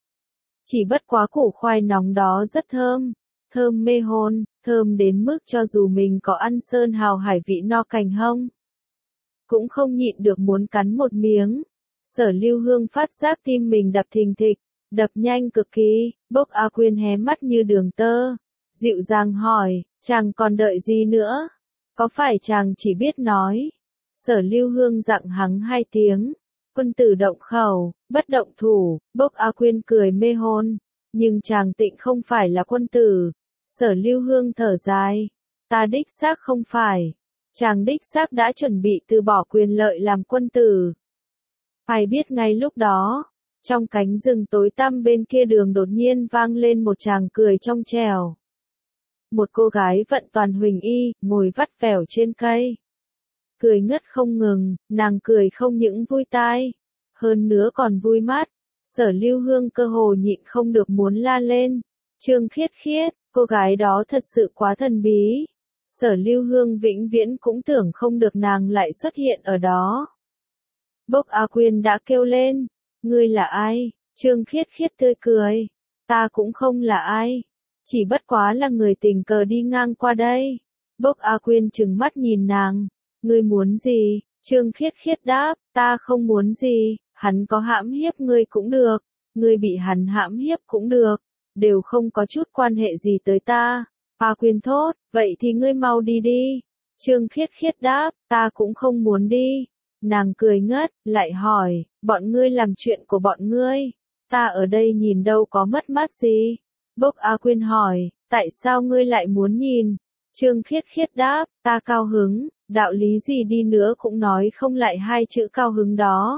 [SPEAKER 1] Chỉ bất quá củ khoai nóng đó rất thơm, thơm mê hồn, thơm đến mức cho dù mình có ăn sơn hào hải vị no cành hông, cũng không nhịn được muốn cắn một miếng. Sở Lưu Hương phát giác tim mình đập thình thịch, đập nhanh cực kỳ. Bốc A Quyên hé mắt như đường tơ, dịu dàng hỏi, chàng còn đợi gì nữa? Có phải chàng chỉ biết nói? Sở Lưu Hương dặng hắng hai tiếng, quân tử động khẩu, bất động thủ. Bốc A Quyên cười mê hồn, nhưng chàng tịnh không phải là quân tử. Sở Lưu Hương thở dài, ta đích xác không phải. Chàng đích xác đã chuẩn bị từ bỏ quyền lợi làm quân tử. Ai biết ngay lúc đó, trong cánh rừng tối tăm bên kia đường đột nhiên vang lên một tràng cười trong trẻo. Một cô gái vận toàn huỳnh y, ngồi vắt vẻo trên cây. Cười ngất không ngừng, nàng cười không những vui tai, hơn nữa còn vui mắt. Sở Lưu Hương cơ hồ nhịn không được muốn la lên. Trương Khiết Khiết, cô gái đó thật sự quá thần bí. Sở Lưu Hương vĩnh viễn cũng tưởng không được nàng lại xuất hiện ở đó. Bốc A Quyên đã kêu lên, ngươi là ai? Trương Khiết Khiết tươi cười, ta cũng không là ai, chỉ bất quá là người tình cờ đi ngang qua đây. Bốc A Quyên trừng mắt nhìn nàng, ngươi muốn gì? Trương Khiết Khiết đáp, ta không muốn gì, hắn có hãm hiếp ngươi cũng được, ngươi bị hắn hãm hiếp cũng được, đều không có chút quan hệ gì tới ta. A Quyên thốt, vậy thì ngươi mau đi đi. Trương Khiết Khiết đáp, ta cũng không muốn đi. Nàng cười ngất, lại hỏi, bọn ngươi làm chuyện của bọn ngươi, ta ở đây nhìn đâu có mất mát gì. Bốc A Quyên hỏi, tại sao ngươi lại muốn nhìn? Trương Khiết Khiết đáp, ta cao hứng, đạo lý gì đi nữa cũng nói không lại hai chữ cao hứng đó.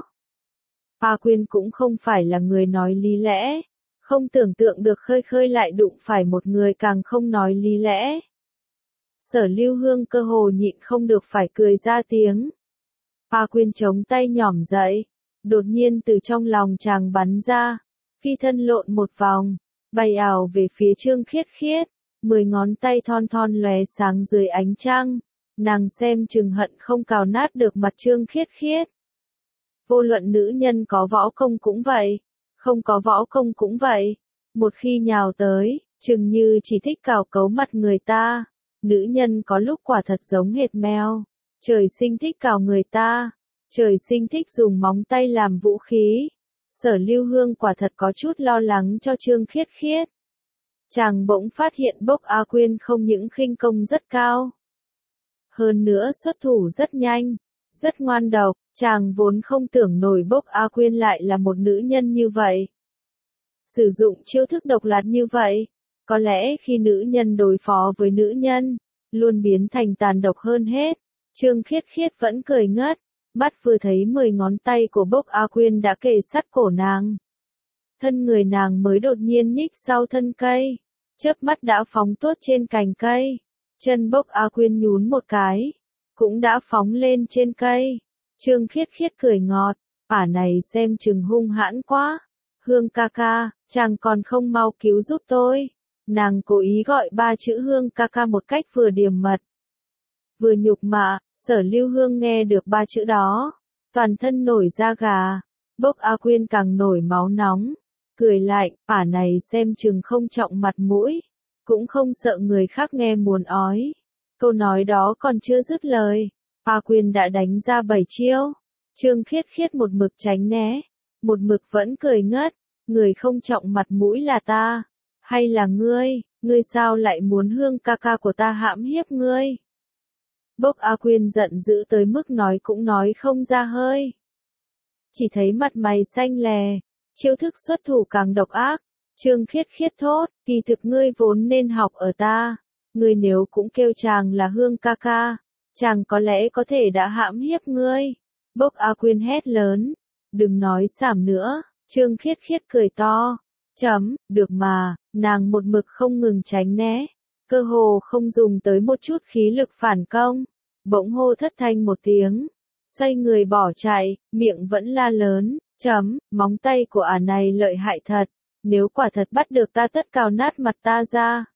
[SPEAKER 1] A Quyên cũng không phải là người nói lý lẽ, không tưởng tượng được khơi khơi lại đụng phải một người càng không nói lý lẽ. Sở Lưu Hương cơ hồ nhịn không được phải cười ra tiếng. A Quyên chống tay nhỏm dậy, đột nhiên từ trong lòng chàng bắn ra, phi thân lộn một vòng, bay ảo về phía Trương Khiết Khiết, 10 ngón tay thon thon lóe sáng dưới ánh trăng, nàng xem chừng hận không cào nát được mặt Trương Khiết Khiết. Vô luận nữ nhân có võ công cũng vậy, không có võ công cũng vậy, một khi nhào tới, chừng như chỉ thích cào cấu mặt người ta, nữ nhân có lúc quả thật giống hệt mèo, trời sinh thích cào người ta, trời sinh thích dùng móng tay làm vũ khí. Sở Lưu Hương quả thật có chút lo lắng cho Trương Khiết Khiết. Chàng bỗng phát hiện Bốc A Quyên không những khinh công rất cao, hơn nữa xuất thủ rất nhanh, rất ngoan độc, chàng vốn không tưởng nổi Bốc A Quyên lại là một nữ nhân như vậy. Sử dụng chiêu thức độc lạt như vậy, có lẽ khi nữ nhân đối phó với nữ nhân, luôn biến thành tàn độc hơn hết. Trương Khiết Khiết vẫn cười ngất, mắt vừa thấy 10 ngón tay của Bốc A Quyên đã kề sát cổ nàng. Thân người nàng mới đột nhiên nhích sau thân cây, chớp mắt đã phóng tuốt trên cành cây. Chân Bốc A Quyên nhún một cái, cũng đã phóng lên trên cây. Trương Khiết Khiết cười ngọt, ả này xem chừng hung hãn quá. Hương ca ca, chàng còn không mau cứu giúp tôi. Nàng cố ý gọi 3 chữ Hương ca ca một cách vừa điềm mật, vừa nhục mạ. Sở Lưu Hương nghe được 3 chữ đó, toàn thân nổi da gà. Bốc A Quyên càng nổi máu nóng, cười lạnh, ả này xem chừng không trọng mặt mũi, cũng không sợ người khác nghe muốn ói. Câu nói đó còn chưa dứt lời, A Quyên đã đánh ra 7 chiêu. Trương Khiết Khiết một mực tránh né, một mực vẫn cười ngất. Người không trọng mặt mũi là ta, hay là ngươi? Ngươi sao lại muốn Hương ca ca của ta hãm hiếp ngươi? Bốc A Quyên giận dữ tới mức nói cũng nói không ra hơi. Chỉ thấy mặt mày xanh lè, chiêu thức xuất thủ càng độc ác. Trương Khiết Khiết thốt, kỳ thực ngươi vốn nên học ở ta. Ngươi nếu cũng kêu chàng là Hương ca ca, chàng có lẽ có thể đã hãm hiếp ngươi. Bốc A Quyên hét lớn, đừng nói xảm nữa. Trương Khiết Khiết cười to, được mà, nàng một mực không ngừng tránh né, cơ hồ không dùng tới một chút khí lực phản công. Bỗng hô thất thanh một tiếng, xoay người bỏ chạy, miệng vẫn la lớn, móng tay của ả này lợi hại thật, nếu quả thật bắt được ta tất cào nát mặt ta ra.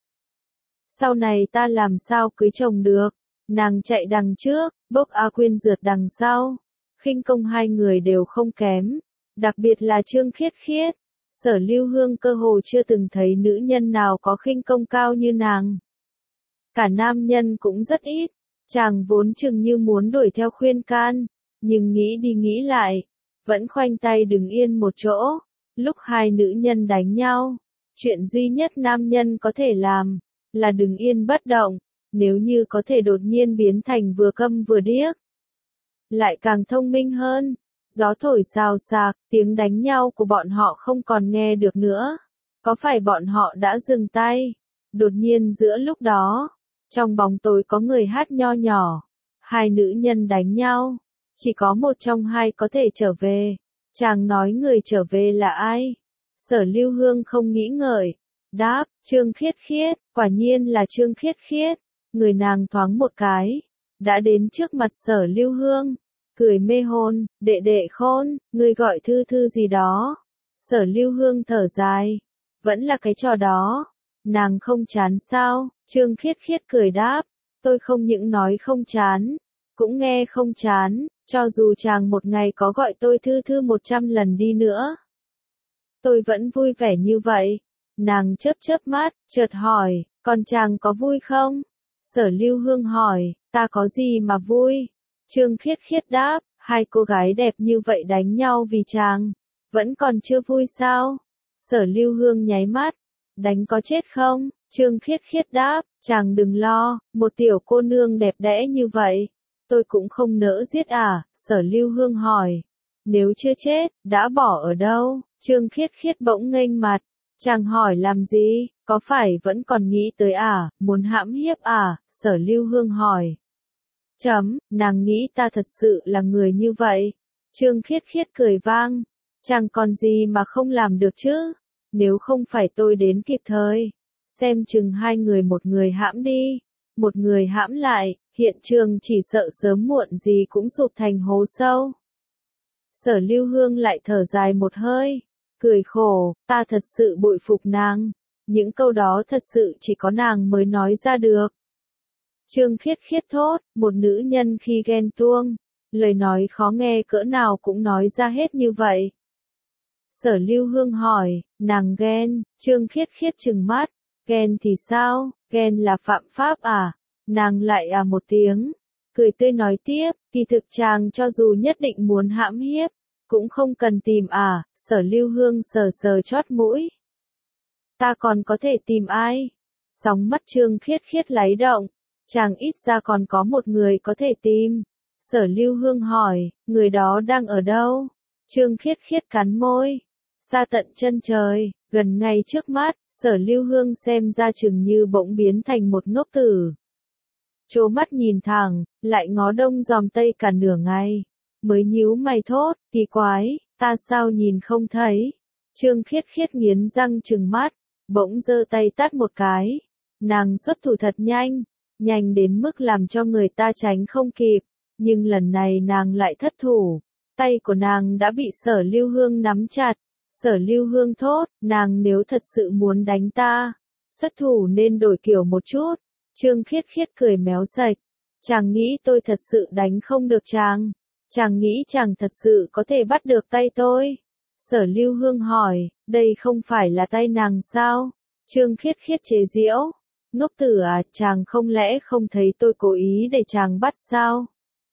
[SPEAKER 1] Sau này ta làm sao cưới chồng được? Nàng chạy đằng trước, Bốc A Quyên rượt đằng sau. Khinh công hai người đều không kém, đặc biệt là Trương Khiết Khiết. Sở Lưu Hương cơ hồ chưa từng thấy nữ nhân nào có khinh công cao như nàng. Cả nam nhân cũng rất ít, chàng vốn chừng như muốn đuổi theo khuyên can, nhưng nghĩ đi nghĩ lại, vẫn khoanh tay đứng yên một chỗ. Lúc hai nữ nhân đánh nhau, chuyện duy nhất nam nhân có thể làm, là đứng yên bất động, nếu như có thể đột nhiên biến thành vừa câm vừa điếc. Lại càng thông minh hơn, gió thổi xào xạc, tiếng đánh nhau của bọn họ không còn nghe được nữa. Có phải bọn họ đã dừng tay? Đột nhiên giữa lúc đó, trong bóng tối có người hát nho nhỏ, hai nữ nhân đánh nhau, chỉ có một trong hai có thể trở về. Chàng nói người trở về là ai? Sở Lưu Hương không nghĩ ngợi, đáp, Trương Khiết Khiết, quả nhiên là Trương Khiết Khiết. Người nàng thoáng một cái, đã đến trước mặt Sở Lưu Hương, cười mê hồn, đệ đệ khôn, ngươi gọi Thư Thư gì đó. Sở Lưu Hương thở dài, vẫn là cái trò đó, nàng không chán sao? Trương Khiết Khiết cười đáp, tôi không những nói không chán, cũng nghe không chán, cho dù chàng một ngày có gọi tôi Thư Thư 100 lần đi nữa, tôi vẫn vui vẻ như vậy. Nàng chớp chớp mắt, chợt hỏi, còn chàng có vui không? Sở Lưu Hương hỏi, ta có gì mà vui? Trương Khiết Khiết đáp, hai cô gái đẹp như vậy đánh nhau vì chàng, vẫn còn chưa vui sao? Sở Lưu Hương nháy mắt, đánh có chết không? Trương Khiết Khiết đáp, chàng đừng lo, một tiểu cô nương đẹp đẽ như vậy, tôi cũng không nỡ giết à? Sở Lưu Hương hỏi, nếu chưa chết, đã bỏ ở đâu? Trương Khiết Khiết bỗng nghênh mặt, chàng hỏi làm gì, có phải vẫn còn nghĩ tới à, muốn hãm hiếp à? Sở Lưu Hương hỏi. Nàng nghĩ ta thật sự là người như vậy. Trương Khiết Khiết cười vang, chàng còn gì mà không làm được chứ? Nếu không phải tôi đến kịp thời, xem chừng hai người một người hãm đi. một người hãm lại, hiện trường chỉ sợ sớm muộn gì cũng sụp thành hố sâu. Sở Lưu Hương lại thở dài một hơi, cười khổ, ta thật sự bội phục nàng, những câu đó thật sự chỉ có nàng mới nói ra được. Trương Khiết Khiết thốt, một nữ nhân khi ghen tuông, lời nói khó nghe cỡ nào cũng nói ra hết như vậy. Sở Lưu Hương hỏi, nàng ghen, Trương Khiết Khiết trừng mắt, ghen thì sao, ghen là phạm pháp à? Nàng lại một tiếng, cười tươi nói tiếp, kỳ thực chàng cho dù nhất định muốn hãm hiếp, cũng không cần tìm à? Sở Lưu Hương sờ sờ chót mũi. Ta còn có thể tìm ai? Sóng mắt Trương Khiết Khiết láy động, chàng ít ra còn có một người có thể tìm. Sở Lưu Hương hỏi, người đó đang ở đâu? Trương Khiết Khiết cắn môi. Xa tận chân trời, gần ngay trước mắt, Sở Lưu Hương xem ra chừng như bỗng biến thành một ngốc tử. Trố mắt nhìn thẳng, lại ngó đông dòm tây cả nửa ngày. Mới nhíu mày thốt, kỳ quái, ta sao nhìn không thấy? Trương Khiết Khiết nghiến răng trừng mắt, bỗng giơ tay tát một cái. Nàng xuất thủ thật nhanh, nhanh đến mức làm cho người ta tránh không kịp. Nhưng lần này nàng lại thất thủ, tay của nàng đã bị Sở Lưu Hương nắm chặt. Sở Lưu Hương thốt, nàng nếu thật sự muốn đánh ta, xuất thủ nên đổi kiểu một chút. Trương Khiết Khiết cười méo sạch, chàng nghĩ tôi thật sự đánh không được chàng, chàng nghĩ chàng thật sự có thể bắt được tay tôi. Sở Lưu Hương hỏi, đây không phải là tay nàng sao? Trương Khiết Khiết chế giễu, ngốc tử à, chàng không lẽ không thấy tôi cố ý để chàng bắt sao?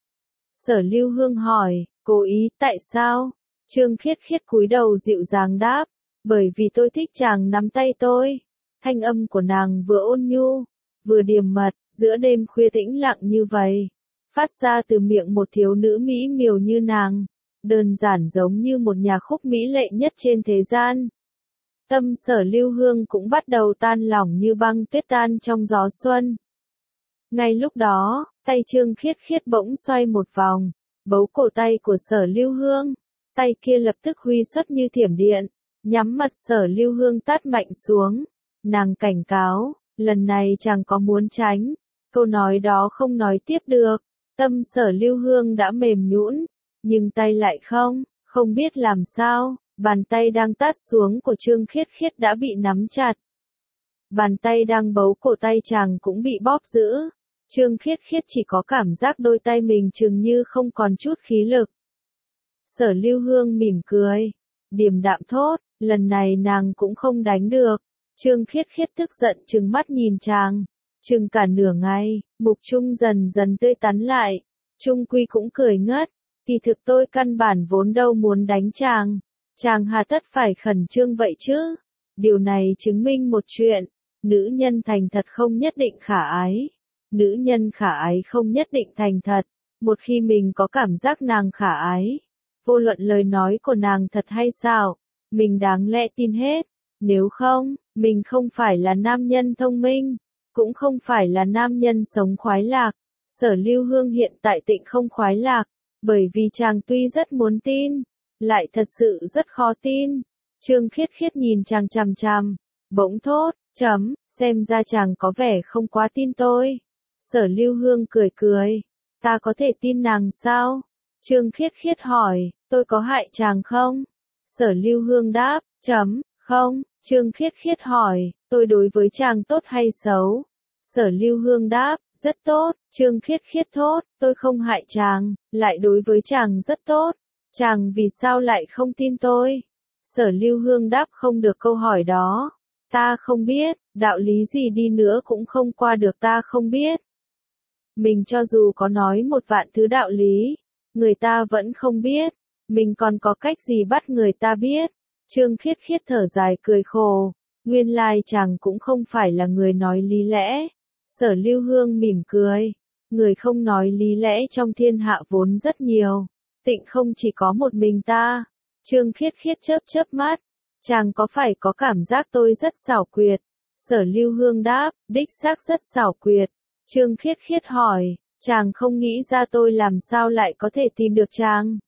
[SPEAKER 1] Sở Lưu Hương hỏi, cố ý tại sao? Trương Khiết Khiết cúi đầu dịu dàng đáp, bởi vì tôi thích chàng nắm tay tôi. Thanh âm của nàng vừa ôn nhu, vừa điềm mật, giữa đêm khuya tĩnh lặng như vậy, phát ra từ miệng một thiếu nữ mỹ miều như nàng, đơn giản giống như một nhạc khúc mỹ lệ nhất trên thế gian. Tâm Sở Lưu Hương cũng bắt đầu tan lỏng như băng tuyết tan trong gió xuân. Ngay lúc đó, tay Trương Khiết Khiết bỗng xoay một vòng, bấu cổ tay của Sở Lưu Hương. Tay kia lập tức huy xuất như thiểm điện, nhắm mặt Sở Lưu Hương tát mạnh xuống. Nàng cảnh cáo, lần này chàng có muốn tránh, câu nói đó không nói tiếp được. Tâm Sở Lưu Hương đã mềm nhũn, nhưng tay lại không biết làm sao, bàn tay đang tát xuống của Trương Khiết Khiết đã bị nắm chặt. Bàn tay đang bấu cổ tay chàng cũng bị bóp giữ. Trương Khiết Khiết chỉ có cảm giác đôi tay mình chừng như không còn chút khí lực. Sở Lưu Hương mỉm cười, điềm đạm thốt, lần này nàng cũng không đánh được. Trương Khiết Khiết tức giận trừng mắt nhìn chàng, chừng cả nửa ngày, mục trung dần dần tươi tắn lại, Trung Quy cũng cười ngất, kỳ thực tôi căn bản vốn đâu muốn đánh chàng hà tất phải khẩn trương vậy chứ. Điều này chứng minh một chuyện, nữ nhân thành thật không nhất định khả ái, nữ nhân khả ái không nhất định thành thật. Một khi mình có cảm giác nàng khả ái, vô luận lời nói của nàng thật hay sao, mình đáng lẽ tin hết. Nếu không, mình không phải là nam nhân thông minh, cũng không phải là nam nhân sống khoái lạc. Sở Lưu Hương hiện tại tịnh không khoái lạc, bởi vì chàng tuy rất muốn tin, lại thật sự rất khó tin. Trương Khiết Khiết nhìn chàng chằm chằm, bỗng thốt, xem ra chàng có vẻ không quá tin tôi. Sở Lưu Hương cười cười, ta có thể tin nàng sao? Trương Khiết Khiết hỏi, tôi có hại chàng không? Sở Lưu Hương đáp, không. Trương Khiết Khiết hỏi, tôi đối với chàng tốt hay xấu? Sở Lưu Hương đáp, rất tốt. Trương Khiết Khiết thốt, tôi không hại chàng, lại đối với chàng rất tốt. Chàng vì sao lại không tin tôi? Sở Lưu Hương đáp không được câu hỏi đó. Ta không biết, đạo lý gì đi nữa cũng không qua được ta không biết. Mình cho dù có nói một vạn thứ đạo lý, người ta vẫn không biết. Mình còn có cách gì bắt người ta biết? Trương Khiết Khiết thở dài cười khổ, nguyên lai chàng cũng không phải là người nói lý lẽ. Sở Lưu Hương mỉm cười, người không nói lý lẽ trong thiên hạ vốn rất nhiều, tịnh không chỉ có một mình ta. Trương Khiết Khiết chớp chớp mắt, chàng có phải có cảm giác tôi rất xảo quyệt? Sở Lưu Hương đáp, đích xác rất xảo quyệt. Trương Khiết Khiết hỏi, chàng không nghĩ ra tôi làm sao lại có thể tìm được chàng?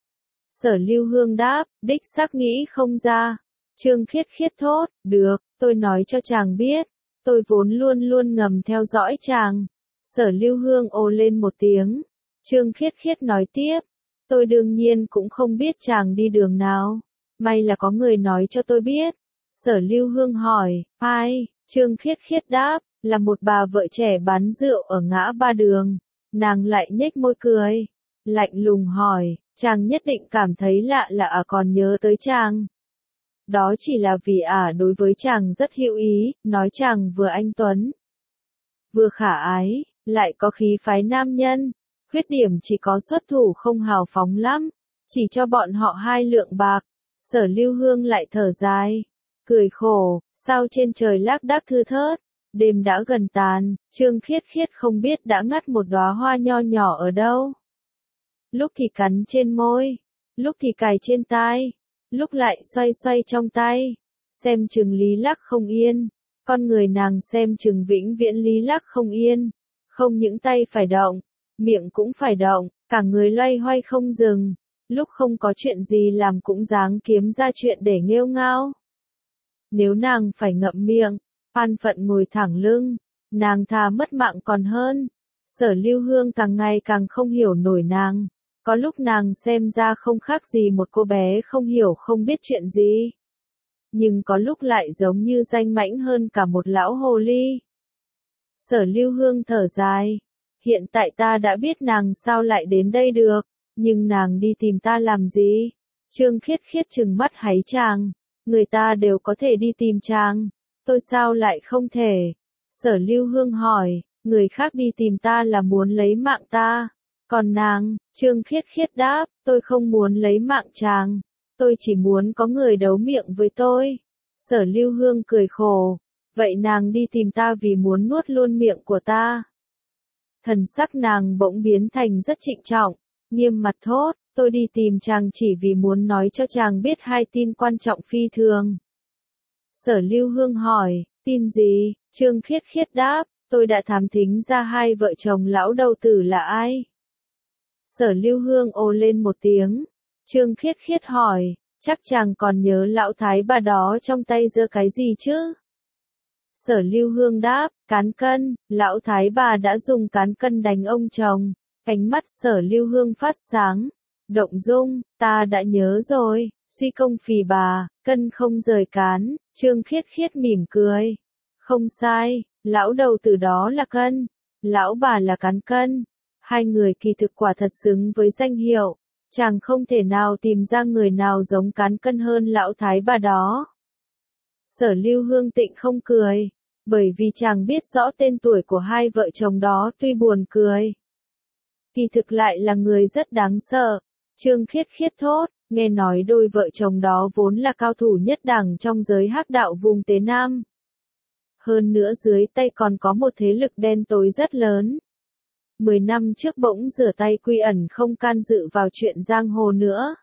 [SPEAKER 1] Sở Lưu Hương đáp, đích xác nghĩ không ra. Trương Khiết Khiết thốt, được, tôi nói cho chàng biết. tôi vốn luôn luôn ngầm theo dõi chàng. Sở Lưu Hương ồ lên một tiếng. Trương Khiết Khiết nói tiếp, tôi đương nhiên cũng không biết chàng đi đường nào. May là có người nói cho tôi biết. Sở Lưu Hương hỏi, ai? Trương Khiết Khiết đáp, là một bà vợ trẻ bán rượu ở ngã ba đường. Nàng lại nhếch môi cười, lạnh lùng hỏi, chàng nhất định cảm thấy lạ là còn nhớ tới chàng. Đó chỉ là vì đối với chàng rất hữu ý, nói chàng vừa anh tuấn, vừa khả ái, lại có khí phái nam nhân. Khuyết điểm chỉ có xuất thủ không hào phóng lắm, chỉ cho bọn họ 2 lượng bạc. Sở Lưu Hương lại thở dài, cười khổ, sao trên trời lác đác thưa thớt, đêm đã gần tàn, Trương Khiết Khiết không biết đã ngắt một đóa hoa nho nhỏ ở đâu. Lúc thì cắn trên môi, lúc thì cài trên tai, lúc lại xoay xoay trong tay, xem chừng lý lắc không yên, con người nàng xem chừng vĩnh viễn lý lắc không yên, không những tay phải động, miệng cũng phải động, cả người loay hoay không dừng, lúc không có chuyện gì làm cũng dáng kiếm ra chuyện để nghêu ngao. Nếu nàng phải ngậm miệng, an phận ngồi thẳng lưng, nàng thà mất mạng còn hơn. Sở Lưu Hương càng ngày càng không hiểu nổi nàng, có lúc nàng xem ra không khác gì một cô bé không hiểu không biết chuyện gì. Nhưng có lúc lại giống như danh mãnh hơn cả một lão hồ ly. Sở Lưu Hương thở dài, hiện tại ta đã biết nàng sao lại đến đây được, nhưng nàng đi tìm ta làm gì? Trương Khiết Khiết trừng mắt háy chàng, người ta đều có thể đi tìm chàng, tôi sao lại không thể? Sở Lưu Hương hỏi, người khác đi tìm ta là muốn lấy mạng ta, còn nàng? Trương Khiết Khiết đáp, tôi không muốn lấy mạng chàng, tôi chỉ muốn có người đấu miệng với tôi. Sở Lưu Hương cười khổ, vậy nàng đi tìm ta vì muốn nuốt luôn miệng của ta. Thần sắc nàng bỗng biến thành rất trịnh trọng, nghiêm mặt thốt, tôi đi tìm chàng chỉ vì muốn nói cho chàng biết 2 tin quan trọng phi thường. Sở Lưu Hương hỏi, tin gì? Trương Khiết Khiết đáp, tôi đã thám thính ra 2 vợ chồng lão đầu tử là ai. Sở Lưu Hương ồ lên một tiếng. Trương Khiết Khiết hỏi, chắc chàng còn nhớ lão thái bà đó trong tay giơ cái gì chứ? Sở Lưu Hương đáp, cán cân, lão thái bà đã dùng cán cân đánh ông chồng. Ánh mắt Sở Lưu Hương phát sáng, động dung, ta đã nhớ rồi, suy công phì bà, cân không rời cán. Trương Khiết Khiết mỉm cười, không sai, lão đầu tử đó là cân, lão bà là cán cân. 2 người kỳ thực quả thật xứng với danh hiệu, chàng không thể nào tìm ra người nào giống cán cân hơn lão thái bà đó. Sở Lưu Hương tịnh không cười, bởi vì chàng biết rõ tên tuổi của 2 vợ chồng đó tuy buồn cười, kỳ thực lại là người rất đáng sợ. Trương Khiết Khiết thốt, nghe nói đôi vợ chồng đó vốn là cao thủ nhất đẳng trong giới hắc đạo vùng Tế Nam. Hơn nữa dưới tay còn có một thế lực đen tối rất lớn. 10 năm trước bỗng rửa tay quy ẩn không can dự vào chuyện giang hồ nữa.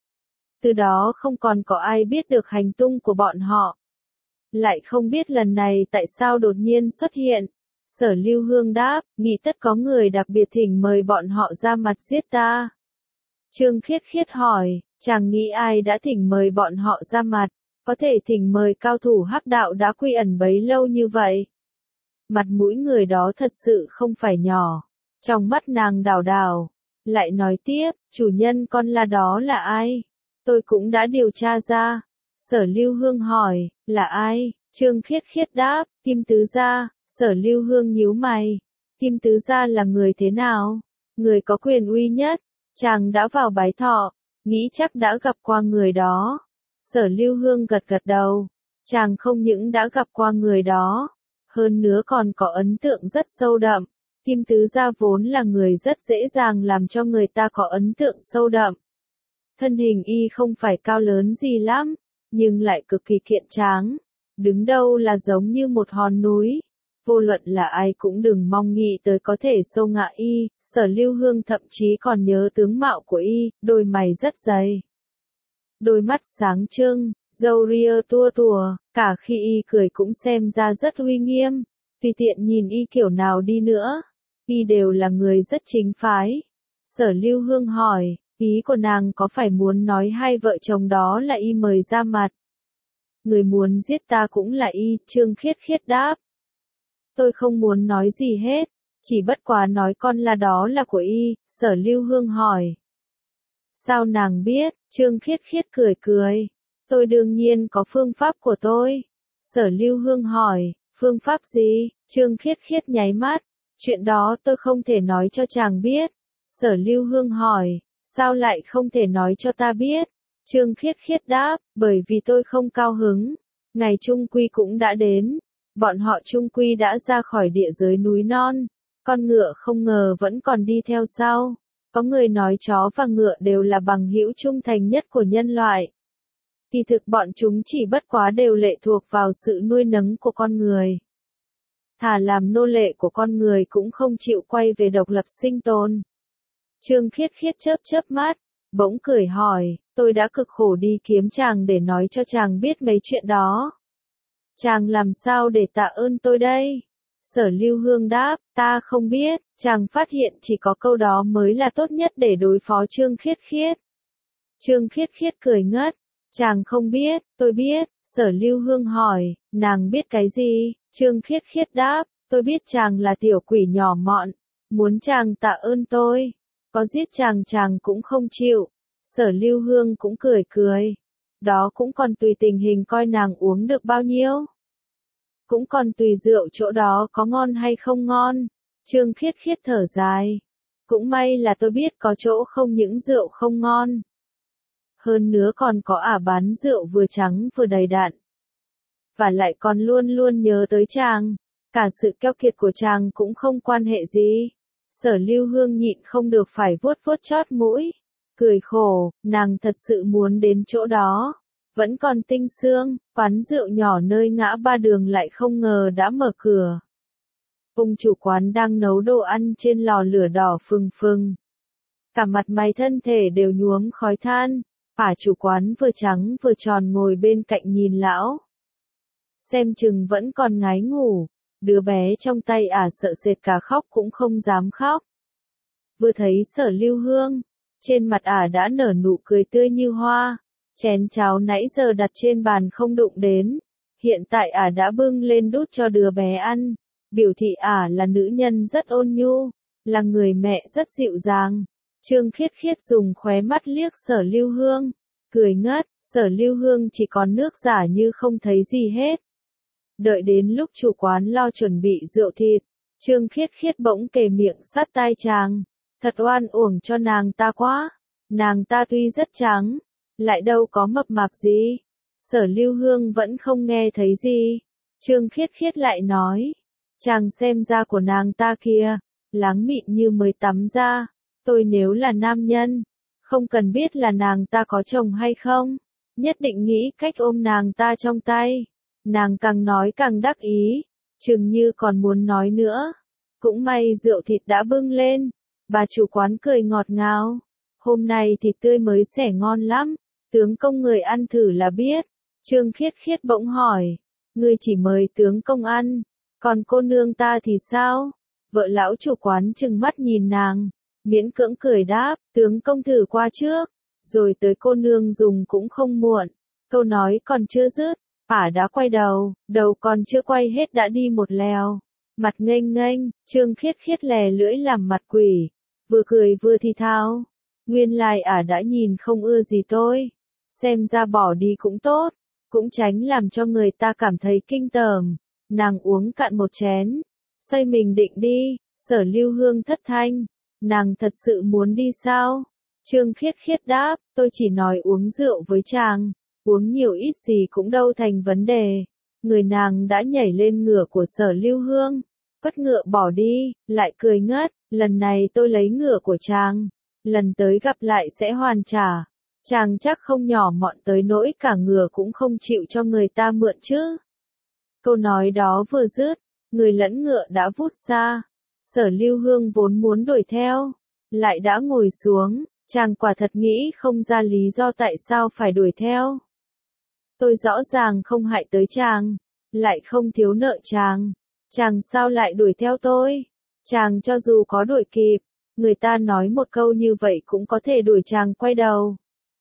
[SPEAKER 1] Từ đó không còn có ai biết được hành tung của bọn họ. Lại không biết lần này tại sao đột nhiên xuất hiện. Sở Lưu Hương đáp, nghĩ tất có người đặc biệt thỉnh mời bọn họ ra mặt giết ta. Trương Khiết Khiết hỏi, chàng nghĩ ai đã thỉnh mời bọn họ ra mặt, có thể thỉnh mời cao thủ hắc đạo đã quy ẩn bấy lâu như vậy. Mặt mũi người đó thật sự không phải nhỏ. Trong mắt nàng đảo đảo, lại nói tiếp, chủ nhân con la đó là ai? Tôi cũng đã điều tra ra. Sở Lưu Hương hỏi, là ai? Trương Khiết Khiết đáp, Kim Tứ Gia. Sở Lưu Hương nhíu mày, Kim Tứ Gia là người thế nào? Người có quyền uy nhất. Chàng đã vào bái thọ, nghĩ chắc đã gặp qua người đó. Sở Lưu Hương gật gật đầu, chàng không những đã gặp qua người đó, hơn nữa còn có ấn tượng rất sâu đậm. Kim Tứ Gia vốn là người rất dễ dàng làm cho người ta có ấn tượng sâu đậm. Thân hình y không phải cao lớn gì lắm, nhưng lại cực kỳ kiện tráng, đứng đâu là giống như một hòn núi. Vô luận là ai cũng đừng mong nghĩ tới có thể xâu ngã y. Sở Lưu Hương thậm chí còn nhớ tướng mạo của y, đôi mày rất dày, đôi mắt sáng trưng, râu ria tua tùa, cả khi y cười cũng xem ra rất uy nghiêm. Tùy tiện nhìn y kiểu nào đi nữa, y đều là người rất chính phái. Sở Lưu Hương hỏi, ý của nàng có phải muốn nói 2 vợ chồng đó là y mời ra mặt? Người muốn giết ta cũng là y. Trương Khiết Khiết đáp, Tôi không muốn nói gì hết, chỉ bất quá nói con là đó là của y, Sở Lưu Hương hỏi. Sao nàng biết, Trương Khiết Khiết cười cười. Tôi đương nhiên có phương pháp của tôi. Sở Lưu Hương hỏi, phương pháp gì? Trương Khiết Khiết nháy mắt, chuyện đó tôi không thể nói cho chàng biết. Sở Lưu Hương hỏi, sao lại không thể nói cho ta biết? Trương Khiết Khiết đáp, bởi vì tôi không cao hứng. Ngày Trung Quy cũng đã đến. Bọn họ Trung Quy đã ra khỏi địa giới núi non. Con ngựa không ngờ vẫn còn đi theo sau. Có người nói chó và ngựa đều là bằng hữu trung thành nhất của nhân loại. Kỳ thực bọn chúng chỉ bất quá đều lệ thuộc vào sự nuôi nấng của con người. Thà làm nô lệ của con người cũng không chịu quay về độc lập sinh tồn. Trương Khiết Khiết chớp chớp mắt, bỗng cười hỏi, tôi đã cực khổ đi kiếm chàng để nói cho chàng biết mấy chuyện đó. Chàng làm sao để tạ ơn tôi đây? Sở Lưu Hương đáp, ta không biết, chàng phát hiện chỉ có câu đó mới là tốt nhất để đối phó Trương Khiết Khiết. Trương Khiết Khiết cười ngất, chàng không biết, tôi biết, Sở Lưu Hương hỏi, nàng biết cái gì? Trương Khiết Khiết đáp, tôi biết chàng là tiểu quỷ nhỏ mọn, muốn chàng tạ ơn tôi, có giết chàng chàng cũng không chịu. Sở Lưu Hương cũng cười cười, đó cũng còn tùy tình hình coi nàng uống được bao nhiêu. Cũng còn tùy rượu chỗ đó có ngon hay không ngon. Trương Khiết Khiết thở dài. Cũng may là tôi biết có chỗ không những rượu không ngon. Hơn nữa còn có bán rượu vừa trắng vừa đầy đặn. Và lại còn luôn luôn nhớ tới chàng. Cả sự keo kiệt của chàng cũng không quan hệ gì. Sở Lưu Hương nhịn không được phải vuốt vuốt chót mũi. Cười khổ, nàng thật sự muốn đến chỗ đó. Vẫn còn tinh sương, quán rượu nhỏ nơi ngã ba đường lại không ngờ đã mở cửa. Ông chủ quán đang nấu đồ ăn trên lò lửa đỏ phừng phừng. Cả mặt mày thân thể đều nhuốm khói than. Chủ quán vừa trắng vừa tròn ngồi bên cạnh nhìn lão. Xem chừng vẫn còn ngái ngủ. Đứa bé trong tay sợ sệt cả khóc cũng không dám khóc. Vừa thấy Sở Lưu Hương, trên mặt đã nở nụ cười tươi như hoa. Chén cháo nãy giờ đặt trên bàn không đụng đến. Hiện tại đã bưng lên đút cho đứa bé ăn. Biểu thị là nữ nhân rất ôn nhu, là người mẹ rất dịu dàng. Trương Khiết Khiết dùng khóe mắt liếc Sở Lưu Hương, cười ngất, Sở Lưu Hương chỉ còn nước giả như không thấy gì hết. Đợi đến lúc chủ quán lo chuẩn bị rượu thịt, Trương Khiết Khiết bỗng kề miệng sát tai chàng. Thật oan uổng cho nàng ta quá. Nàng ta tuy rất trắng, lại đâu có mập mạp gì. Sở Lưu Hương vẫn không nghe thấy gì. Trương Khiết Khiết lại nói, chàng xem da của nàng ta kìa, láng mịn như mới tắm ra. Tôi nếu là nam nhân, không cần biết là nàng ta có chồng hay không, nhất định nghĩ cách ôm nàng ta trong tay. Nàng càng nói càng đắc ý, chừng như còn muốn nói nữa. Cũng may rượu thịt đã bưng lên, bà chủ quán cười ngọt ngào. Hôm nay thịt tươi mới xẻ ngon lắm, tướng công người ăn thử là biết. Trương Khiết Khiết bỗng hỏi, ngươi chỉ mời tướng công ăn, còn cô nương ta thì sao? Vợ lão chủ quán trừng mắt nhìn nàng, miễn cưỡng cười đáp, tướng công thử qua trước, rồi tới cô nương dùng cũng không muộn. Câu nói còn chưa dứt, đã quay đầu còn chưa quay hết đã đi một lèo. Mặt nghênh nghênh, Trương Khiết Khiết lè lưỡi làm mặt quỷ, vừa cười vừa thì thào. Nguyên lai đã nhìn không ưa gì tôi. Xem ra bỏ đi cũng tốt, cũng tránh làm cho người ta cảm thấy kinh tởm. Nàng uống cạn một chén, xoay mình định đi. Sở Lưu Hương thất thanh, nàng thật sự muốn đi sao? Trương Khiết Khiết đáp, tôi chỉ nói uống rượu với chàng, uống nhiều ít gì cũng đâu thành vấn đề. Người nàng đã nhảy lên ngựa của Sở Lưu Hương, vất ngựa bỏ đi, lại cười ngất, lần này tôi lấy ngựa của chàng, lần tới gặp lại sẽ hoàn trả. Chàng chắc không nhỏ mọn tới nỗi cả ngựa cũng không chịu cho người ta mượn chứ. Câu nói đó vừa dứt, người lẫn ngựa đã vút xa. Sở Lưu Hương vốn muốn đuổi theo, lại đã ngồi xuống, chàng quả thật nghĩ không ra lý do tại sao phải đuổi theo. Tôi rõ ràng không hại tới chàng, lại không thiếu nợ chàng sao lại đuổi theo tôi? Chàng cho dù có đuổi kịp, người ta nói một câu như vậy cũng có thể đuổi chàng quay đầu.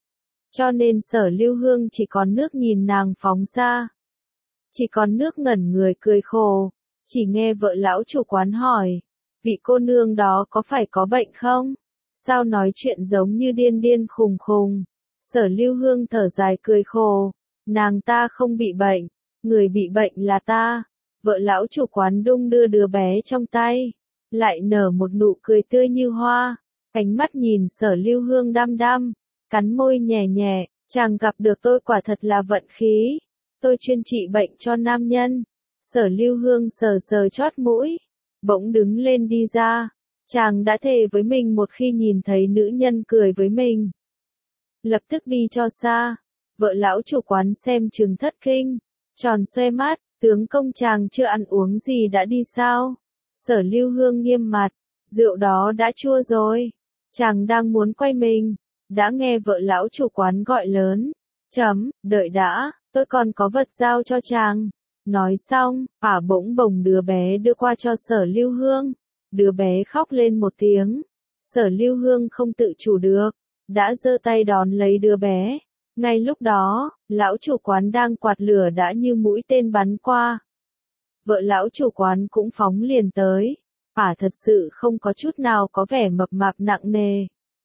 [SPEAKER 1] Cho nên Sở Lưu Hương chỉ còn nước nhìn nàng phóng xa. Chỉ còn nước ngẩn người cười khổ. Chỉ nghe vợ lão chủ quán hỏi, vị cô nương đó có phải có bệnh không? Sao nói chuyện giống như điên điên khùng khùng? Sở Lưu Hương thở dài cười khổ, nàng ta không bị bệnh, người bị bệnh là ta. Vợ lão chủ quán đung đưa đứa bé trong tay, lại nở một nụ cười tươi như hoa, ánh mắt nhìn Sở Lưu Hương đăm đăm, cắn môi nhẹ nhẹ, chàng gặp được tôi quả thật là vận khí, tôi chuyên trị bệnh cho nam nhân. Sở Lưu Hương sờ sờ chót mũi, bỗng đứng lên đi ra, chàng đã thề với mình một khi nhìn thấy nữ nhân cười với mình, lập tức đi cho xa. Vợ lão chủ quán xem chừng thất kinh, tròn xoe mắt, tướng công chàng chưa ăn uống gì đã đi sao? Sở Lưu Hương nghiêm mặt, rượu đó đã chua rồi. Chàng đang muốn quay mình, đã nghe vợ lão chủ quán gọi lớn, đợi đã, tôi còn có vật giao cho chàng. Nói xong, bỗng bồng đứa bé đưa qua cho Sở Lưu Hương. Đứa bé khóc lên một tiếng. Sở Lưu Hương không tự chủ được, đã giơ tay đón lấy đứa bé. Ngay lúc đó, lão chủ quán đang quạt lửa đã như mũi tên bắn qua. Vợ lão chủ quán cũng phóng liền tới. Thật sự không có chút nào có vẻ mập mạp nặng nề.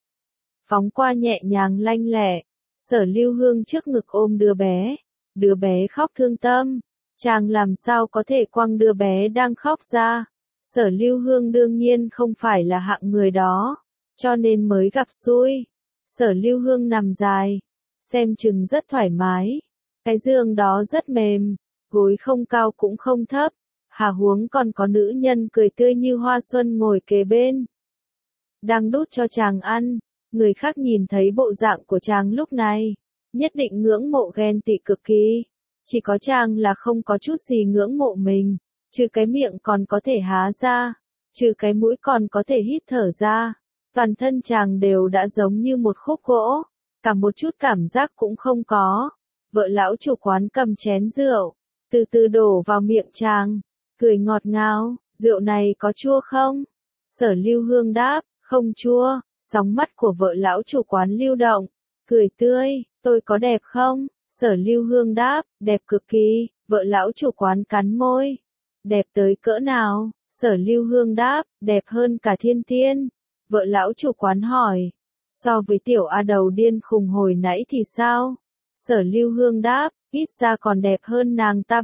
[SPEAKER 1] Phóng qua nhẹ nhàng lanh lẹ. Sở Lưu Hương trước ngực ôm đứa bé. Đứa bé khóc thương tâm. Chàng làm sao có thể quăng đứa bé đang khóc ra. Sở Lưu Hương đương nhiên không phải là hạng người đó, cho nên mới gặp xui. Sở Lưu Hương nằm dài, xem chừng rất thoải mái. Cái giường đó rất mềm, gối không cao cũng không thấp. Hà huống còn có nữ nhân cười tươi như hoa xuân ngồi kế bên, đang đút cho chàng ăn. Người khác nhìn thấy bộ dạng của chàng lúc này, nhất định ngưỡng mộ ghen tị cực kỳ. Chỉ có chàng là không có chút gì ngưỡng mộ mình, trừ cái miệng còn có thể há ra, trừ cái mũi còn có thể hít thở ra. Toàn thân chàng đều đã giống như một khúc gỗ, cả một chút cảm giác cũng không có. Vợ lão chủ quán cầm chén rượu, từ từ đổ vào miệng chàng, cười ngọt ngào, rượu này có chua không? Sở Lưu Hương đáp, không chua. Sóng mắt của vợ lão chủ quán lưu động, cười tươi, tôi có đẹp không? Sở Lưu Hương đáp, đẹp cực kỳ. Vợ lão chủ quán cắn môi, đẹp tới cỡ nào? Sở Lưu Hương đáp, đẹp hơn cả thiên tiên. Vợ lão chủ quán hỏi, so với tiểu A đầu điên khùng hồi nãy thì sao? Sở Lưu Hương đáp, ít ra còn đẹp hơn nàng ta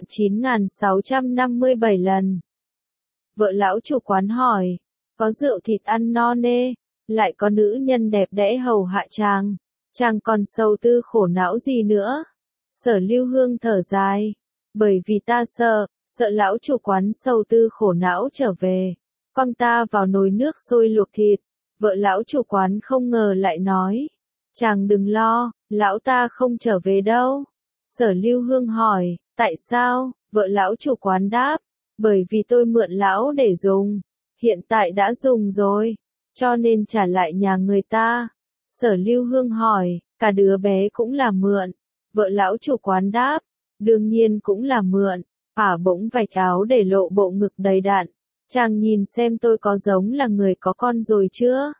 [SPEAKER 1] 3.9657 lần. Vợ lão chủ quán hỏi, có rượu thịt ăn no nê, lại có nữ nhân đẹp đẽ hầu hạ chàng, chàng còn sầu tư khổ não gì nữa? Sở Lưu Hương thở dài, bởi vì ta sợ lão chủ quán sầu tư khổ não trở về, quăng ta vào nồi nước sôi luộc thịt. Vợ lão chủ quán không ngờ lại nói, chàng đừng lo, lão ta không trở về đâu. Sở Lưu Hương hỏi, tại sao? Vợ lão chủ quán đáp, bởi vì tôi mượn lão để dùng, hiện tại đã dùng rồi, cho nên trả lại nhà người ta. Sở Lưu Hương hỏi, cả đứa bé cũng là mượn. Vợ lão chủ quán đáp, đương nhiên cũng là mượn. Bỗng vạch áo để lộ bộ ngực đầy đặn. Chàng nhìn xem tôi có giống là người có con rồi chưa?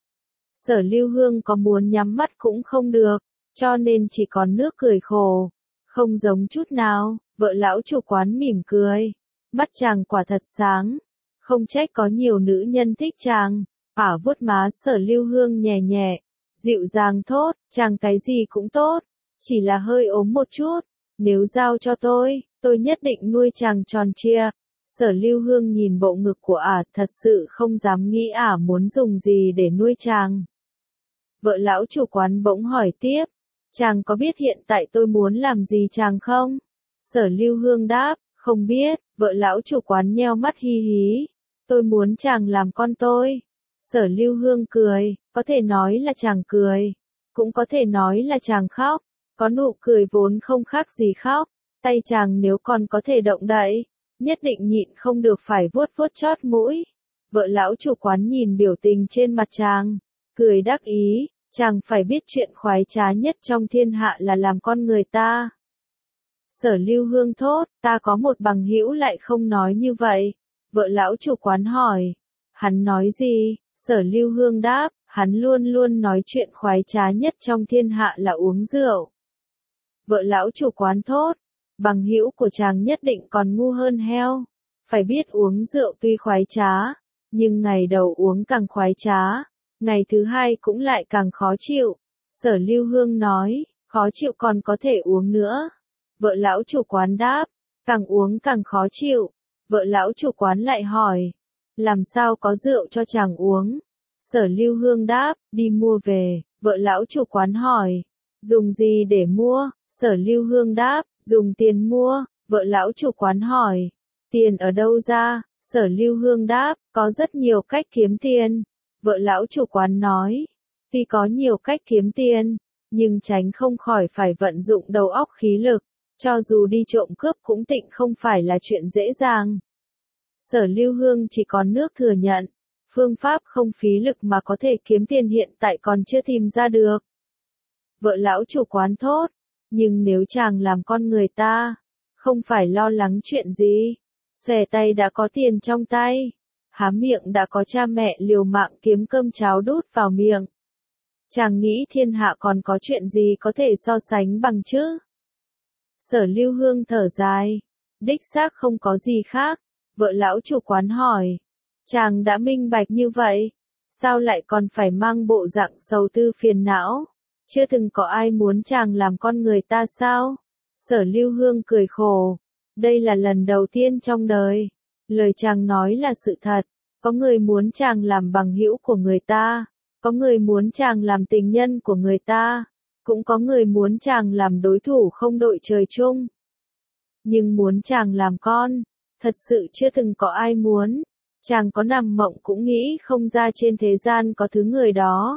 [SPEAKER 1] Sở Lưu Hương có muốn nhắm mắt cũng không được, cho nên chỉ còn nước cười khổ. Không giống chút nào. Vợ lão chủ quán mỉm cười, mắt chàng quả thật sáng, không trách có nhiều nữ nhân thích chàng. Vuốt má Sở Lưu Hương nhẹ nhẹ, dịu dàng thốt, chàng cái gì cũng tốt, chỉ là hơi ốm một chút, nếu giao cho tôi nhất định nuôi chàng tròn trịa. Sở Lưu Hương nhìn bộ ngực của thật sự không dám nghĩ muốn dùng gì để nuôi chàng. Vợ lão chủ quán bỗng hỏi tiếp, chàng có biết hiện tại tôi muốn làm gì chàng không? Sở Lưu Hương đáp, không biết. Vợ lão chủ quán nheo mắt hi hí, tôi muốn chàng làm con tôi. Sở Lưu Hương cười, có thể nói là chàng cười, cũng có thể nói là chàng khóc, có nụ cười vốn không khác gì khóc. Tay chàng nếu còn có thể động đậy, nhất định nhịn không được phải vuốt vuốt chót mũi. Vợ lão chủ quán nhìn biểu tình trên mặt chàng, cười đắc ý, chàng phải biết chuyện khoái trá nhất trong thiên hạ là làm con người ta. Sở Lưu Hương thốt, ta có một bằng hữu lại không nói như vậy. Vợ lão chủ quán hỏi, hắn nói gì? Sở Lưu Hương đáp, hắn luôn luôn nói chuyện khoái trá nhất trong thiên hạ là uống rượu. Vợ lão chủ quán thốt, bằng hữu của chàng nhất định còn ngu hơn heo. Phải biết uống rượu tuy khoái trá, nhưng ngày đầu uống càng khoái trá, ngày thứ hai cũng lại càng khó chịu. Sở Lưu Hương nói, khó chịu còn có thể uống nữa. Vợ lão chủ quán đáp, càng uống càng khó chịu. Vợ lão chủ quán lại hỏi, làm sao có rượu cho chàng uống? Sở Lưu Hương đáp, đi mua về. Vợ lão chủ quán hỏi, dùng gì để mua? Sở Lưu Hương đáp, dùng tiền mua. Vợ lão chủ quán hỏi, tiền ở đâu ra? Sở Lưu Hương đáp, có rất nhiều cách kiếm tiền. Vợ lão chủ quán nói, tuy có nhiều cách kiếm tiền, nhưng tránh không khỏi phải vận dụng đầu óc khí lực, cho dù đi trộm cướp cũng tịnh không phải là chuyện dễ dàng. Sở Lưu Hương chỉ còn nước thừa nhận, phương pháp không phí lực mà có thể kiếm tiền hiện tại còn chưa tìm ra được. Vợ lão chủ quán thốt, nhưng nếu chàng làm con người ta, không phải lo lắng chuyện gì, xòe tay đã có tiền trong tay, há miệng đã có cha mẹ liều mạng kiếm cơm cháo đút vào miệng. Chàng nghĩ thiên hạ còn có chuyện gì có thể so sánh bằng chứ? Sở Lưu Hương thở dài, đích xác không có gì khác. Vợ lão chủ quán hỏi, chàng đã minh bạch như vậy, sao lại còn phải mang bộ dạng sầu tư phiền não? Chưa từng có ai muốn chàng làm con người ta sao? Sở Lưu Hương cười khổ, đây là lần đầu tiên trong đời, lời chàng nói là sự thật, có người muốn chàng làm bằng hữu của người ta, có người muốn chàng làm tình nhân của người ta, cũng có người muốn chàng làm đối thủ không đội trời chung. Nhưng muốn chàng làm con, thật sự chưa từng có ai muốn, chàng có nằm mộng cũng nghĩ không ra trên thế gian có thứ người đó.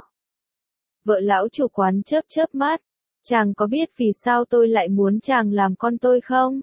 [SPEAKER 1] Vợ lão chủ quán chớp chớp mắt, chàng có biết vì sao tôi lại muốn chàng làm con tôi không?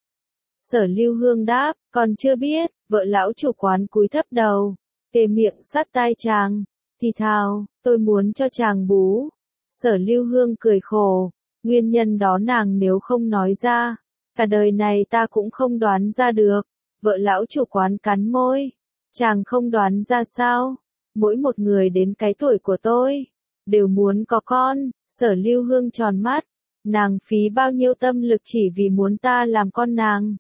[SPEAKER 1] Sở Lưu Hương đáp, còn chưa biết. Vợ lão chủ quán cúi thấp đầu, kề miệng sát tai chàng, thì thào, tôi muốn cho chàng bú. Sở Lưu Hương cười khổ, nguyên nhân đó nàng nếu không nói ra, cả đời này ta cũng không đoán ra được. Vợ lão chủ quán cắn môi, chàng không đoán ra sao? Mỗi một người đến cái tuổi của tôi, đều muốn có con. Sở Lưu Hương tròn mắt, nàng phí bao nhiêu tâm lực chỉ vì muốn ta làm con nàng?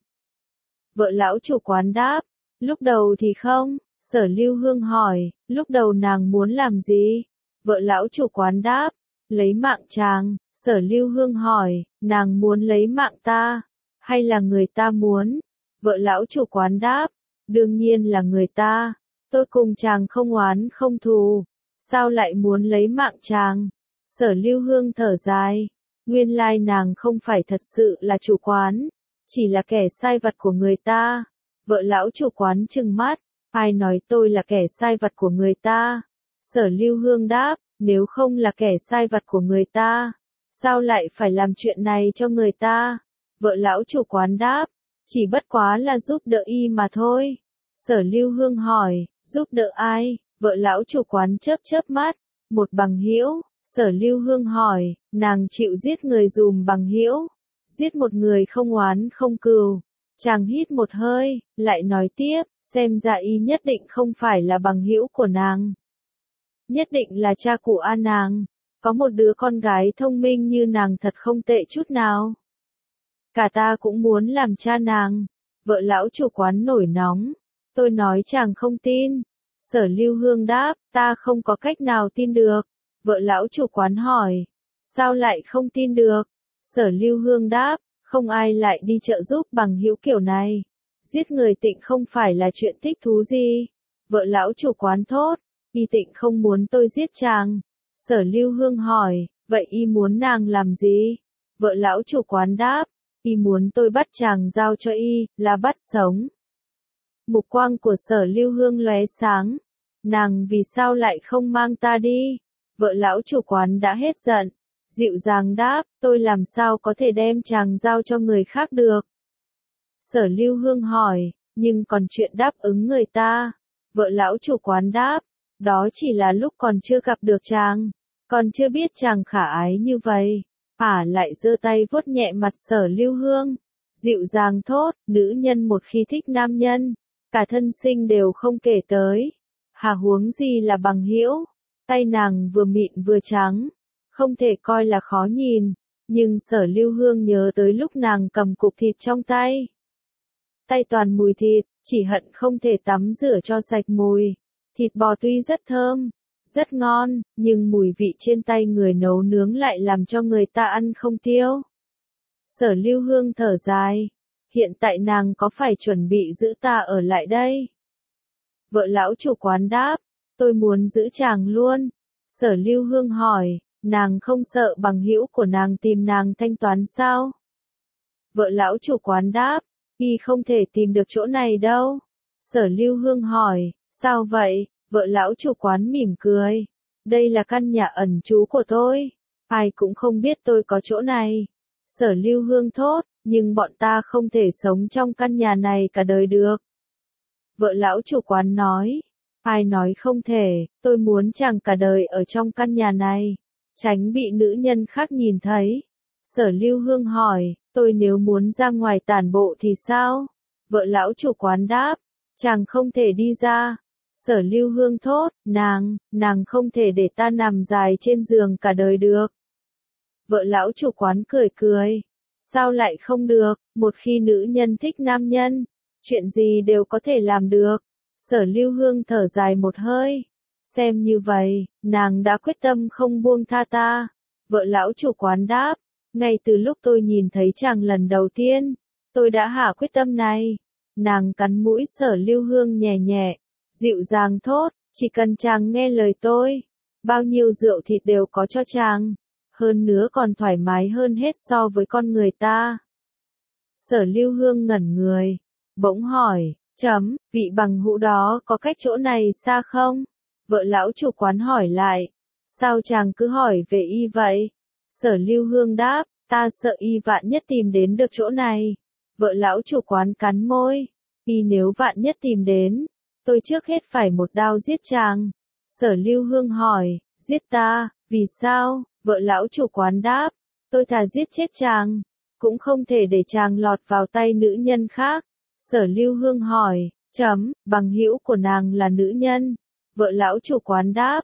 [SPEAKER 1] Vợ lão chủ quán đáp, lúc đầu thì không. Sở Lưu Hương hỏi, lúc đầu nàng muốn làm gì? Vợ lão chủ quán đáp, lấy mạng chàng. Sở Lưu Hương hỏi, nàng muốn lấy mạng ta, hay là người ta muốn? Vợ lão chủ quán đáp, đương nhiên là người ta, tôi cùng chàng không oán không thù, sao lại muốn lấy mạng chàng? Sở Lưu Hương thở dài, nguyên lai nàng không phải thật sự là chủ quán, chỉ là kẻ sai vặt của người ta. Vợ lão chủ quán trừng mắt, ai nói tôi là kẻ sai vặt của người ta? Sở Lưu Hương đáp, nếu không là kẻ sai vặt của người ta, sao lại phải làm chuyện này cho người ta? Vợ lão chủ quán đáp, chỉ bất quá là giúp đỡ y mà thôi. Sở Lưu Hương hỏi, giúp đỡ ai? Vợ lão chủ quán chớp chớp mắt, một bằng hữu. Sở Lưu Hương hỏi, nàng chịu giết người dùm bằng hữu, giết một người không oán không cừu. Chàng hít một hơi, lại nói tiếp, xem ra y nhất định không phải là bằng hữu của nàng. Nhất định là cha của A nàng, có một đứa con gái thông minh như nàng thật không tệ chút nào. Cả ta cũng muốn làm cha nàng. Vợ lão chủ quán nổi nóng, tôi nói chàng không tin. Sở Lưu Hương đáp, ta không có cách nào tin được. Vợ lão chủ quán hỏi, sao lại không tin được? Sở Lưu Hương đáp, không ai lại đi trợ giúp bằng hữu kiểu này. Giết người tịnh không phải là chuyện thích thú gì. Vợ lão chủ quán thốt, y tịnh không muốn tôi giết chàng. Sở Lưu Hương hỏi, vậy y muốn nàng làm gì? Vợ lão chủ quán đáp, y muốn tôi bắt chàng giao cho y, là bắt sống. Mục quang của Sở Lưu Hương lóe sáng, nàng vì sao lại không mang ta đi? Vợ lão chủ quán đã hết giận, dịu dàng đáp, tôi làm sao có thể đem chàng giao cho người khác được? Sở Lưu Hương hỏi, nhưng còn chuyện đáp ứng người ta? Vợ lão chủ quán đáp, đó chỉ là lúc còn chưa gặp được chàng, còn chưa biết chàng khả ái như vậy. Lại giơ tay vuốt nhẹ mặt Sở Lưu Hương, dịu dàng thốt, nữ nhân một khi thích nam nhân, cả thân sinh đều không kể tới, huống gì là bằng hữu. Tay nàng vừa mịn vừa trắng, không thể coi là khó nhìn, nhưng Sở Lưu Hương nhớ tới lúc nàng cầm cục thịt trong tay. tay toàn mùi thịt, chỉ hận không thể tắm rửa cho sạch mùi. Thịt bò tuy rất thơm, rất ngon, nhưng mùi vị trên tay người nấu nướng lại làm cho người ta ăn không tiêu. Sở Lưu Hương thở dài, hiện tại nàng có phải chuẩn bị giữ ta ở lại đây? Vợ lão chủ quán đáp, tôi muốn giữ chàng luôn. Sở Lưu Hương hỏi, nàng không sợ bằng hữu của nàng tìm nàng thanh toán sao? Vợ lão chủ quán đáp, y không thể tìm được chỗ này đâu. Sở Lưu Hương hỏi, sao vậy? Vợ lão chủ quán mỉm cười, đây là căn nhà ẩn trú của tôi, ai cũng không biết tôi có chỗ này. Sở Lưu Hương thốt, nhưng bọn ta không thể sống trong căn nhà này cả đời được. Vợ lão chủ quán nói, ai nói không thể, tôi muốn chàng cả đời ở trong căn nhà này, tránh bị nữ nhân khác nhìn thấy. Sở Lưu Hương hỏi, tôi nếu muốn ra ngoài tản bộ thì sao? Vợ lão chủ quán đáp, chàng không thể đi ra. Sở Lưu Hương thốt, nàng không thể để ta nằm dài trên giường cả đời được. Vợ lão chủ quán cười cười, sao lại không được, một khi nữ nhân thích nam nhân, chuyện gì đều có thể làm được. Sở Lưu Hương thở dài một hơi, xem như vậy, nàng đã quyết tâm không buông tha ta. Vợ lão chủ quán đáp, ngay từ lúc tôi nhìn thấy chàng lần đầu tiên, tôi đã hạ quyết tâm này. Nàng cắn mũi Sở Lưu Hương nhẹ nhẹ, dịu dàng thốt, chỉ cần chàng nghe lời tôi, bao nhiêu rượu thịt đều có cho chàng, hơn nữa còn thoải mái hơn hết so với con người ta. Sở Lưu Hương ngẩn người, bỗng hỏi, vị bằng hữu đó có cách chỗ này xa không? Vợ lão chủ quán hỏi lại, sao chàng cứ hỏi về y vậy? Sở Lưu Hương đáp, ta sợ y vạn nhất tìm đến được chỗ này. Vợ lão chủ quán cắn môi, y nếu vạn nhất tìm đến, tôi trước hết phải một đao giết chàng. Sở Lưu Hương hỏi, giết ta, vì sao? Vợ lão chủ quán đáp, tôi thà giết chết chàng, cũng không thể để chàng lọt vào tay nữ nhân khác. Sở Lưu Hương hỏi, bằng hữu của nàng là nữ nhân. Vợ lão chủ quán đáp,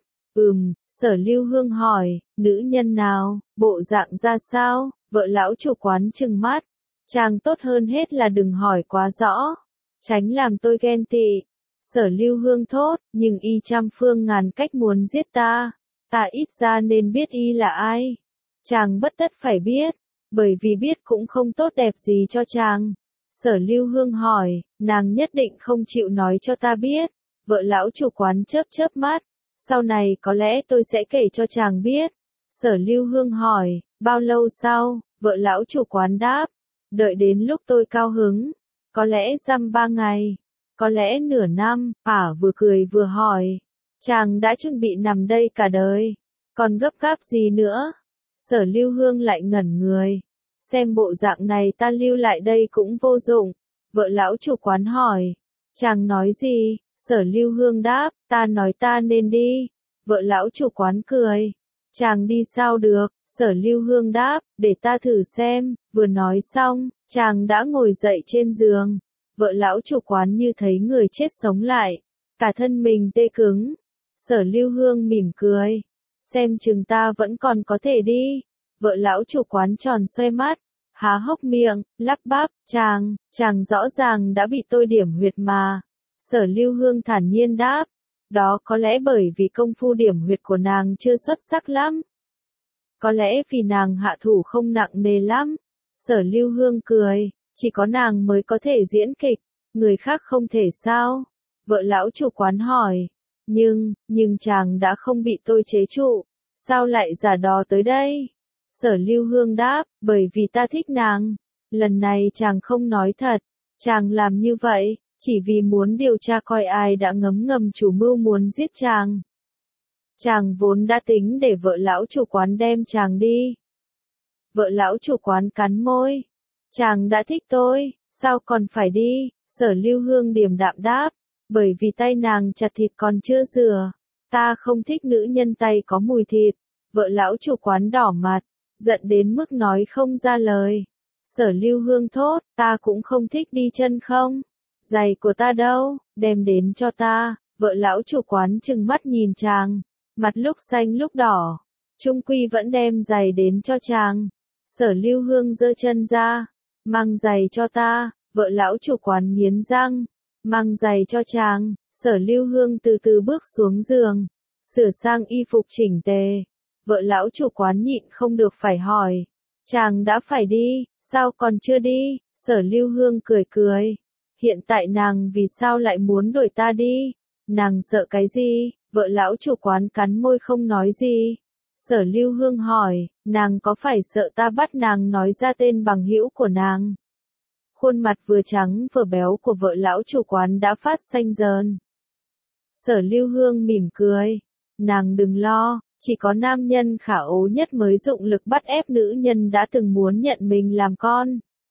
[SPEAKER 1] Sở Lưu Hương hỏi, nữ nhân nào, bộ dạng ra sao? Vợ lão chủ quán trừng mắt, chàng tốt hơn hết là đừng hỏi quá rõ, tránh làm tôi ghen tị. Sở Lưu Hương thốt, nhưng y trăm phương ngàn cách muốn giết ta ít ra nên biết y là ai. Chàng bất tất phải biết, bởi vì biết cũng không tốt đẹp gì cho chàng. Sở Lưu Hương hỏi, nàng nhất định không chịu nói cho ta biết. Vợ lão chủ quán chớp chớp mắt, sau này có lẽ tôi sẽ kể cho chàng biết. Sở Lưu Hương hỏi, bao lâu sau? Vợ lão chủ quán đáp, đợi đến lúc tôi cao hứng, có lẽ dăm 3 ngày, có lẽ nửa năm. Vừa cười vừa hỏi, chàng đã chuẩn bị nằm đây cả đời, còn gấp gáp gì nữa? Sở Lưu Hương lại ngẩn người, xem bộ dạng này ta lưu lại đây cũng vô dụng. Vợ lão chủ quán hỏi, chàng nói gì? Sở Lưu Hương đáp, ta nói ta nên đi. Vợ lão chủ quán cười, chàng đi sao được? Sở Lưu Hương đáp, để ta thử xem. Vừa nói xong, chàng đã ngồi dậy trên giường. Vợ lão chủ quán như thấy người chết sống lại, cả thân mình tê cứng. Sở Lưu Hương mỉm cười, xem chừng ta vẫn còn có thể đi. Vợ lão chủ quán tròn xoay mắt, há hốc miệng, lắp bắp, chàng rõ ràng đã bị tôi điểm huyệt mà. Sở Lưu Hương thản nhiên đáp, đó có lẽ bởi vì công phu điểm huyệt của nàng chưa xuất sắc lắm. Có lẽ vì nàng hạ thủ không nặng nề lắm. Sở Lưu Hương cười, chỉ có nàng mới có thể diễn kịch, người khác không thể sao? Vợ lão chủ quán hỏi, nhưng chàng đã không bị tôi chế trụ, sao lại giả đò tới đây? Sở Lưu Hương đáp, bởi vì ta thích nàng. Lần này chàng không nói thật, chàng làm như vậy, chỉ vì muốn điều tra coi ai đã ngấm ngầm chủ mưu muốn giết chàng. Chàng vốn đã tính để vợ lão chủ quán đem chàng đi. Vợ lão chủ quán cắn môi, chàng đã thích tôi, sao còn phải đi? Sở Lưu Hương điềm đạm đáp, bởi vì tay nàng chặt thịt còn chưa rửa, ta không thích nữ nhân tay có mùi thịt. Vợ lão chủ quán đỏ mặt, giận đến mức nói không ra lời. Sở Lưu Hương thốt, ta cũng không thích đi chân không. Giày của ta đâu, đem đến cho ta. Vợ lão chủ quán trừng mắt nhìn chàng, mặt lúc xanh lúc đỏ, chung quy vẫn đem giày đến cho chàng. Sở Lưu Hương giơ chân ra, mang giày cho ta. Vợ lão chủ quán nghiến răng, mang giày cho chàng. Sở Lưu Hương từ từ bước xuống giường, sửa sang y phục chỉnh tề. Vợ lão chủ quán nhịn không được phải hỏi, chàng đã phải đi, sao còn chưa đi? Sở Lưu Hương cười cười, hiện tại nàng vì sao lại muốn đuổi ta đi? Nàng sợ cái gì? Vợ lão chủ quán cắn môi không nói gì. Sở Lưu Hương hỏi, nàng có phải sợ ta bắt nàng nói ra tên bằng hữu của nàng? Khuôn mặt vừa trắng vừa béo của vợ lão chủ quán đã phát xanh dờn. Sở Lưu Hương mỉm cười, nàng đừng lo, chỉ có nam nhân khả ố nhất mới dụng lực bắt ép nữ nhân đã từng muốn nhận mình làm con.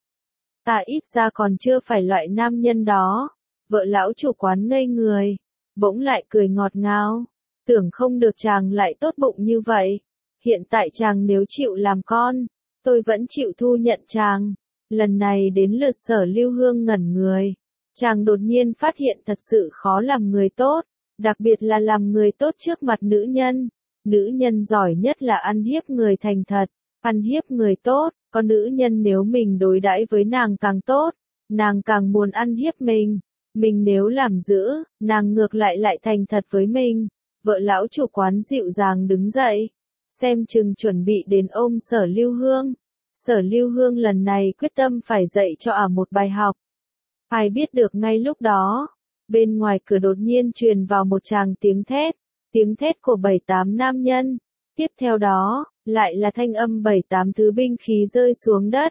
[SPEAKER 1] Ta ít ra còn chưa phải loại nam nhân đó. Vợ lão chủ quán ngây người, bỗng lại cười ngọt ngào, tưởng không được chàng lại tốt bụng như vậy. Hiện tại chàng nếu chịu làm con, tôi vẫn chịu thu nhận chàng. Lần này đến lượt Sở Lưu Hương ngẩn người. Chàng đột nhiên phát hiện thật sự khó làm người tốt, đặc biệt là làm người tốt trước mặt nữ nhân. Nữ nhân giỏi nhất là ăn hiếp người thành thật, ăn hiếp người tốt, có nữ nhân nếu mình đối đãi với nàng càng tốt, nàng càng muốn ăn hiếp mình. Mình nếu làm giữ, nàng ngược lại thành thật với mình. Vợ lão chủ quán dịu dàng đứng dậy, xem chừng chuẩn bị đến ôm Sở Lưu Hương. Sở Lưu Hương lần này quyết tâm phải dạy cho một bài học. Ai biết được ngay lúc đó, bên ngoài cửa đột nhiên truyền vào một tràng tiếng thét của 7-8 nam nhân. Tiếp theo đó, lại là thanh âm 7-8 thứ binh khí rơi xuống đất.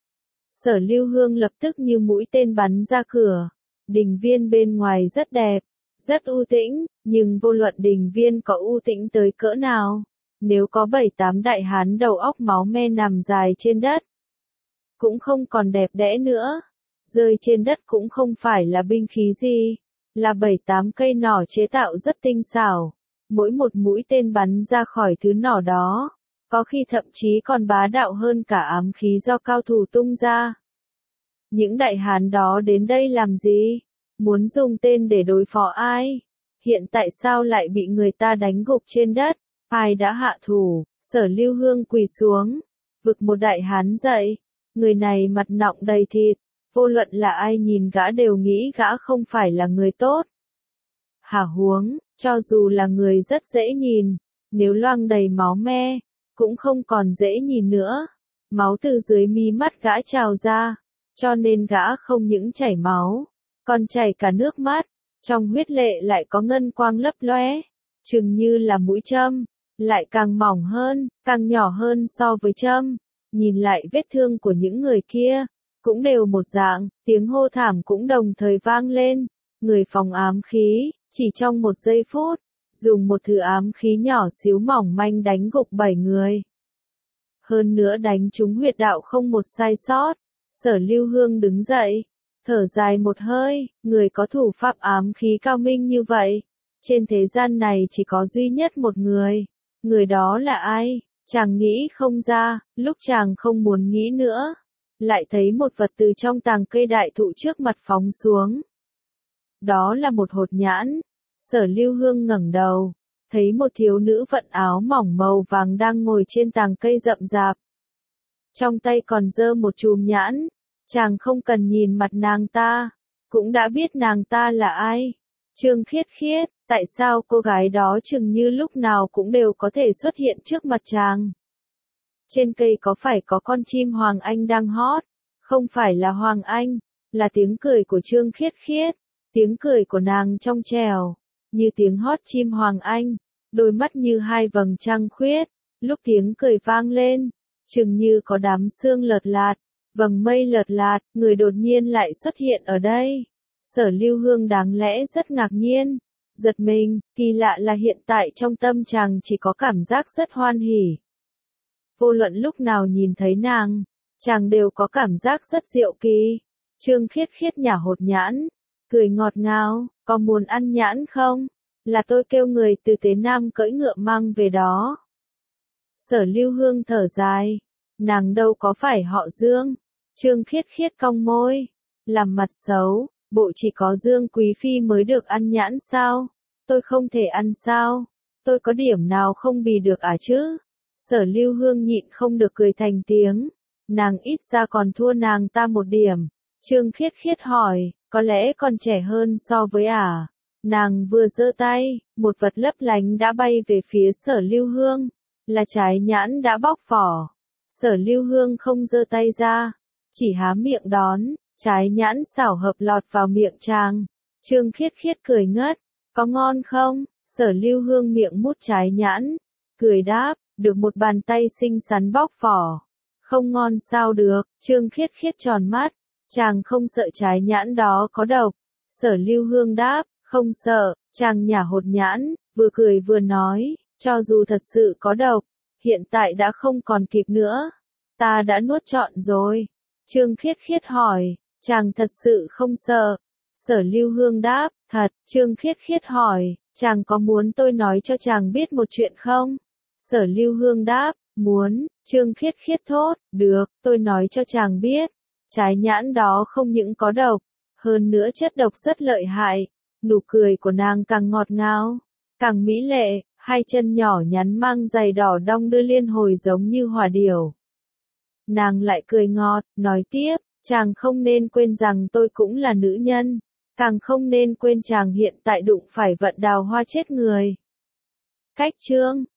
[SPEAKER 1] Sở Lưu Hương lập tức như mũi tên bắn ra cửa. Đình viên bên ngoài rất đẹp, rất u tĩnh, nhưng vô luận đình viên có u tĩnh tới cỡ nào, nếu có 7-8 đại hán đầu óc máu me nằm dài trên đất, cũng không còn đẹp đẽ nữa. Rơi trên đất cũng không phải là binh khí gì, là 7-8 cây nỏ chế tạo rất tinh xảo. Mỗi một mũi tên bắn ra khỏi thứ nỏ đó, có khi thậm chí còn bá đạo hơn cả ám khí do cao thủ tung ra. Những đại hán đó đến đây làm gì? Muốn dùng tên để đối phó ai? Hiện tại sao lại bị người ta đánh gục trên đất? Ai đã hạ thủ? Sở Lưu Hương quỳ xuống, vực một đại hán dậy. Người này mặt nọng đầy thịt, vô luận là ai nhìn gã đều nghĩ gã không phải là người tốt. Hả huống, cho dù là người rất dễ nhìn, nếu loang đầy máu me, cũng không còn dễ nhìn nữa. Máu từ dưới mí mắt gã trào ra, cho nên gã không những chảy máu, còn chảy cả nước mắt. Trong huyết lệ lại có ngân quang lấp lóe, chừng như là mũi châm, lại càng mỏng hơn, càng nhỏ hơn so với châm. Nhìn lại vết thương của những người kia, cũng đều một dạng, tiếng hô thảm cũng đồng thời vang lên. Người phòng ám khí, chỉ trong một giây phút, dùng một thứ ám khí nhỏ xíu mỏng manh đánh gục 7 người. Hơn nữa đánh trúng huyệt đạo không một sai sót. Sở Lưu Hương đứng dậy, thở dài một hơi, người có thủ pháp ám khí cao minh như vậy, trên thế gian này chỉ có duy nhất một người. Người đó là ai? Chàng nghĩ không ra. Lúc chàng không muốn nghĩ nữa, lại thấy một vật từ trong tàng cây đại thụ trước mặt phóng xuống. Đó là một hột nhãn. Sở Lưu Hương ngẩng đầu, thấy một thiếu nữ vận áo mỏng màu vàng đang ngồi trên tàng cây rậm rạp. Trong tay còn giơ một chùm nhãn. Chàng không cần nhìn mặt nàng ta, cũng đã biết nàng ta là ai. Trương Khiết Khiết, tại sao cô gái đó chừng như lúc nào cũng đều có thể xuất hiện trước mặt chàng? Trên cây có phải có con chim Hoàng Anh đang hót? Không phải là Hoàng Anh, là tiếng cười của Trương Khiết Khiết. Tiếng cười của nàng trong trẻo, như tiếng hót chim Hoàng Anh, đôi mắt như hai vầng trăng khuyết. Lúc tiếng cười vang lên, chừng như có đám sương lợt lạt, vầng mây lợt lạt, người đột nhiên lại xuất hiện ở đây. Sở Lưu Hương đáng lẽ rất ngạc nhiên, giật mình, kỳ lạ là hiện tại trong tâm chàng chỉ có cảm giác rất hoan hỉ. Vô luận lúc nào nhìn thấy nàng, chàng đều có cảm giác rất diệu kỳ. Trương Khiết Khiết nhả hột nhãn, cười ngọt ngào, có muốn ăn nhãn không? Là tôi kêu người từ Tế Nam cưỡi ngựa mang về đó. Sở Lưu Hương thở dài, nàng đâu có phải họ Dương. Trương Khiết Khiết cong môi, làm mặt xấu, bộ chỉ có Dương Quý Phi mới được ăn nhãn sao? Tôi không thể ăn sao? Tôi có điểm nào không bì được chứ? Sở Lưu Hương nhịn không được cười thành tiếng, nàng ít ra còn thua nàng ta một điểm. Trương Khiết Khiết hỏi, có lẽ còn trẻ hơn so với ả. Nàng vừa giơ tay, một vật lấp lánh đã bay về phía Sở Lưu Hương, là trái nhãn đã bóc vỏ. Sở Lưu Hương không giơ tay ra, chỉ há miệng đón, trái nhãn xảo hợp lọt vào miệng chàng. Trương Khiết Khiết cười ngất, có ngon không? Sở Lưu Hương miệng mút trái nhãn, cười đáp, được một bàn tay xinh xắn bóc vỏ. Không ngon sao được, Trương Khiết Khiết tròn mắt, chàng không sợ trái nhãn đó có độc. Sở Lưu Hương đáp, không sợ, chàng nhả hột nhãn, vừa cười vừa nói, cho dù thật sự có độc, hiện tại đã không còn kịp nữa. Ta đã nuốt trọn rồi. Trương Khiết Khiết hỏi, chàng thật sự không sợ? Sở Lưu Hương đáp, thật. Trương Khiết Khiết hỏi, chàng có muốn tôi nói cho chàng biết một chuyện không? Sở Lưu Hương đáp, muốn. Trương Khiết Khiết thốt, được, tôi nói cho chàng biết. Trái nhãn đó không những có độc, hơn nữa chất độc rất lợi hại. Nụ cười của nàng càng ngọt ngào, càng mỹ lệ, hai chân nhỏ nhắn mang giày đỏ đong đưa liên hồi giống như hỏa điểu. Nàng lại cười ngọt, nói tiếp, chàng không nên quên rằng tôi cũng là nữ nhân, càng không nên quên chàng hiện tại đụng phải vận đào hoa chết người. Cách chương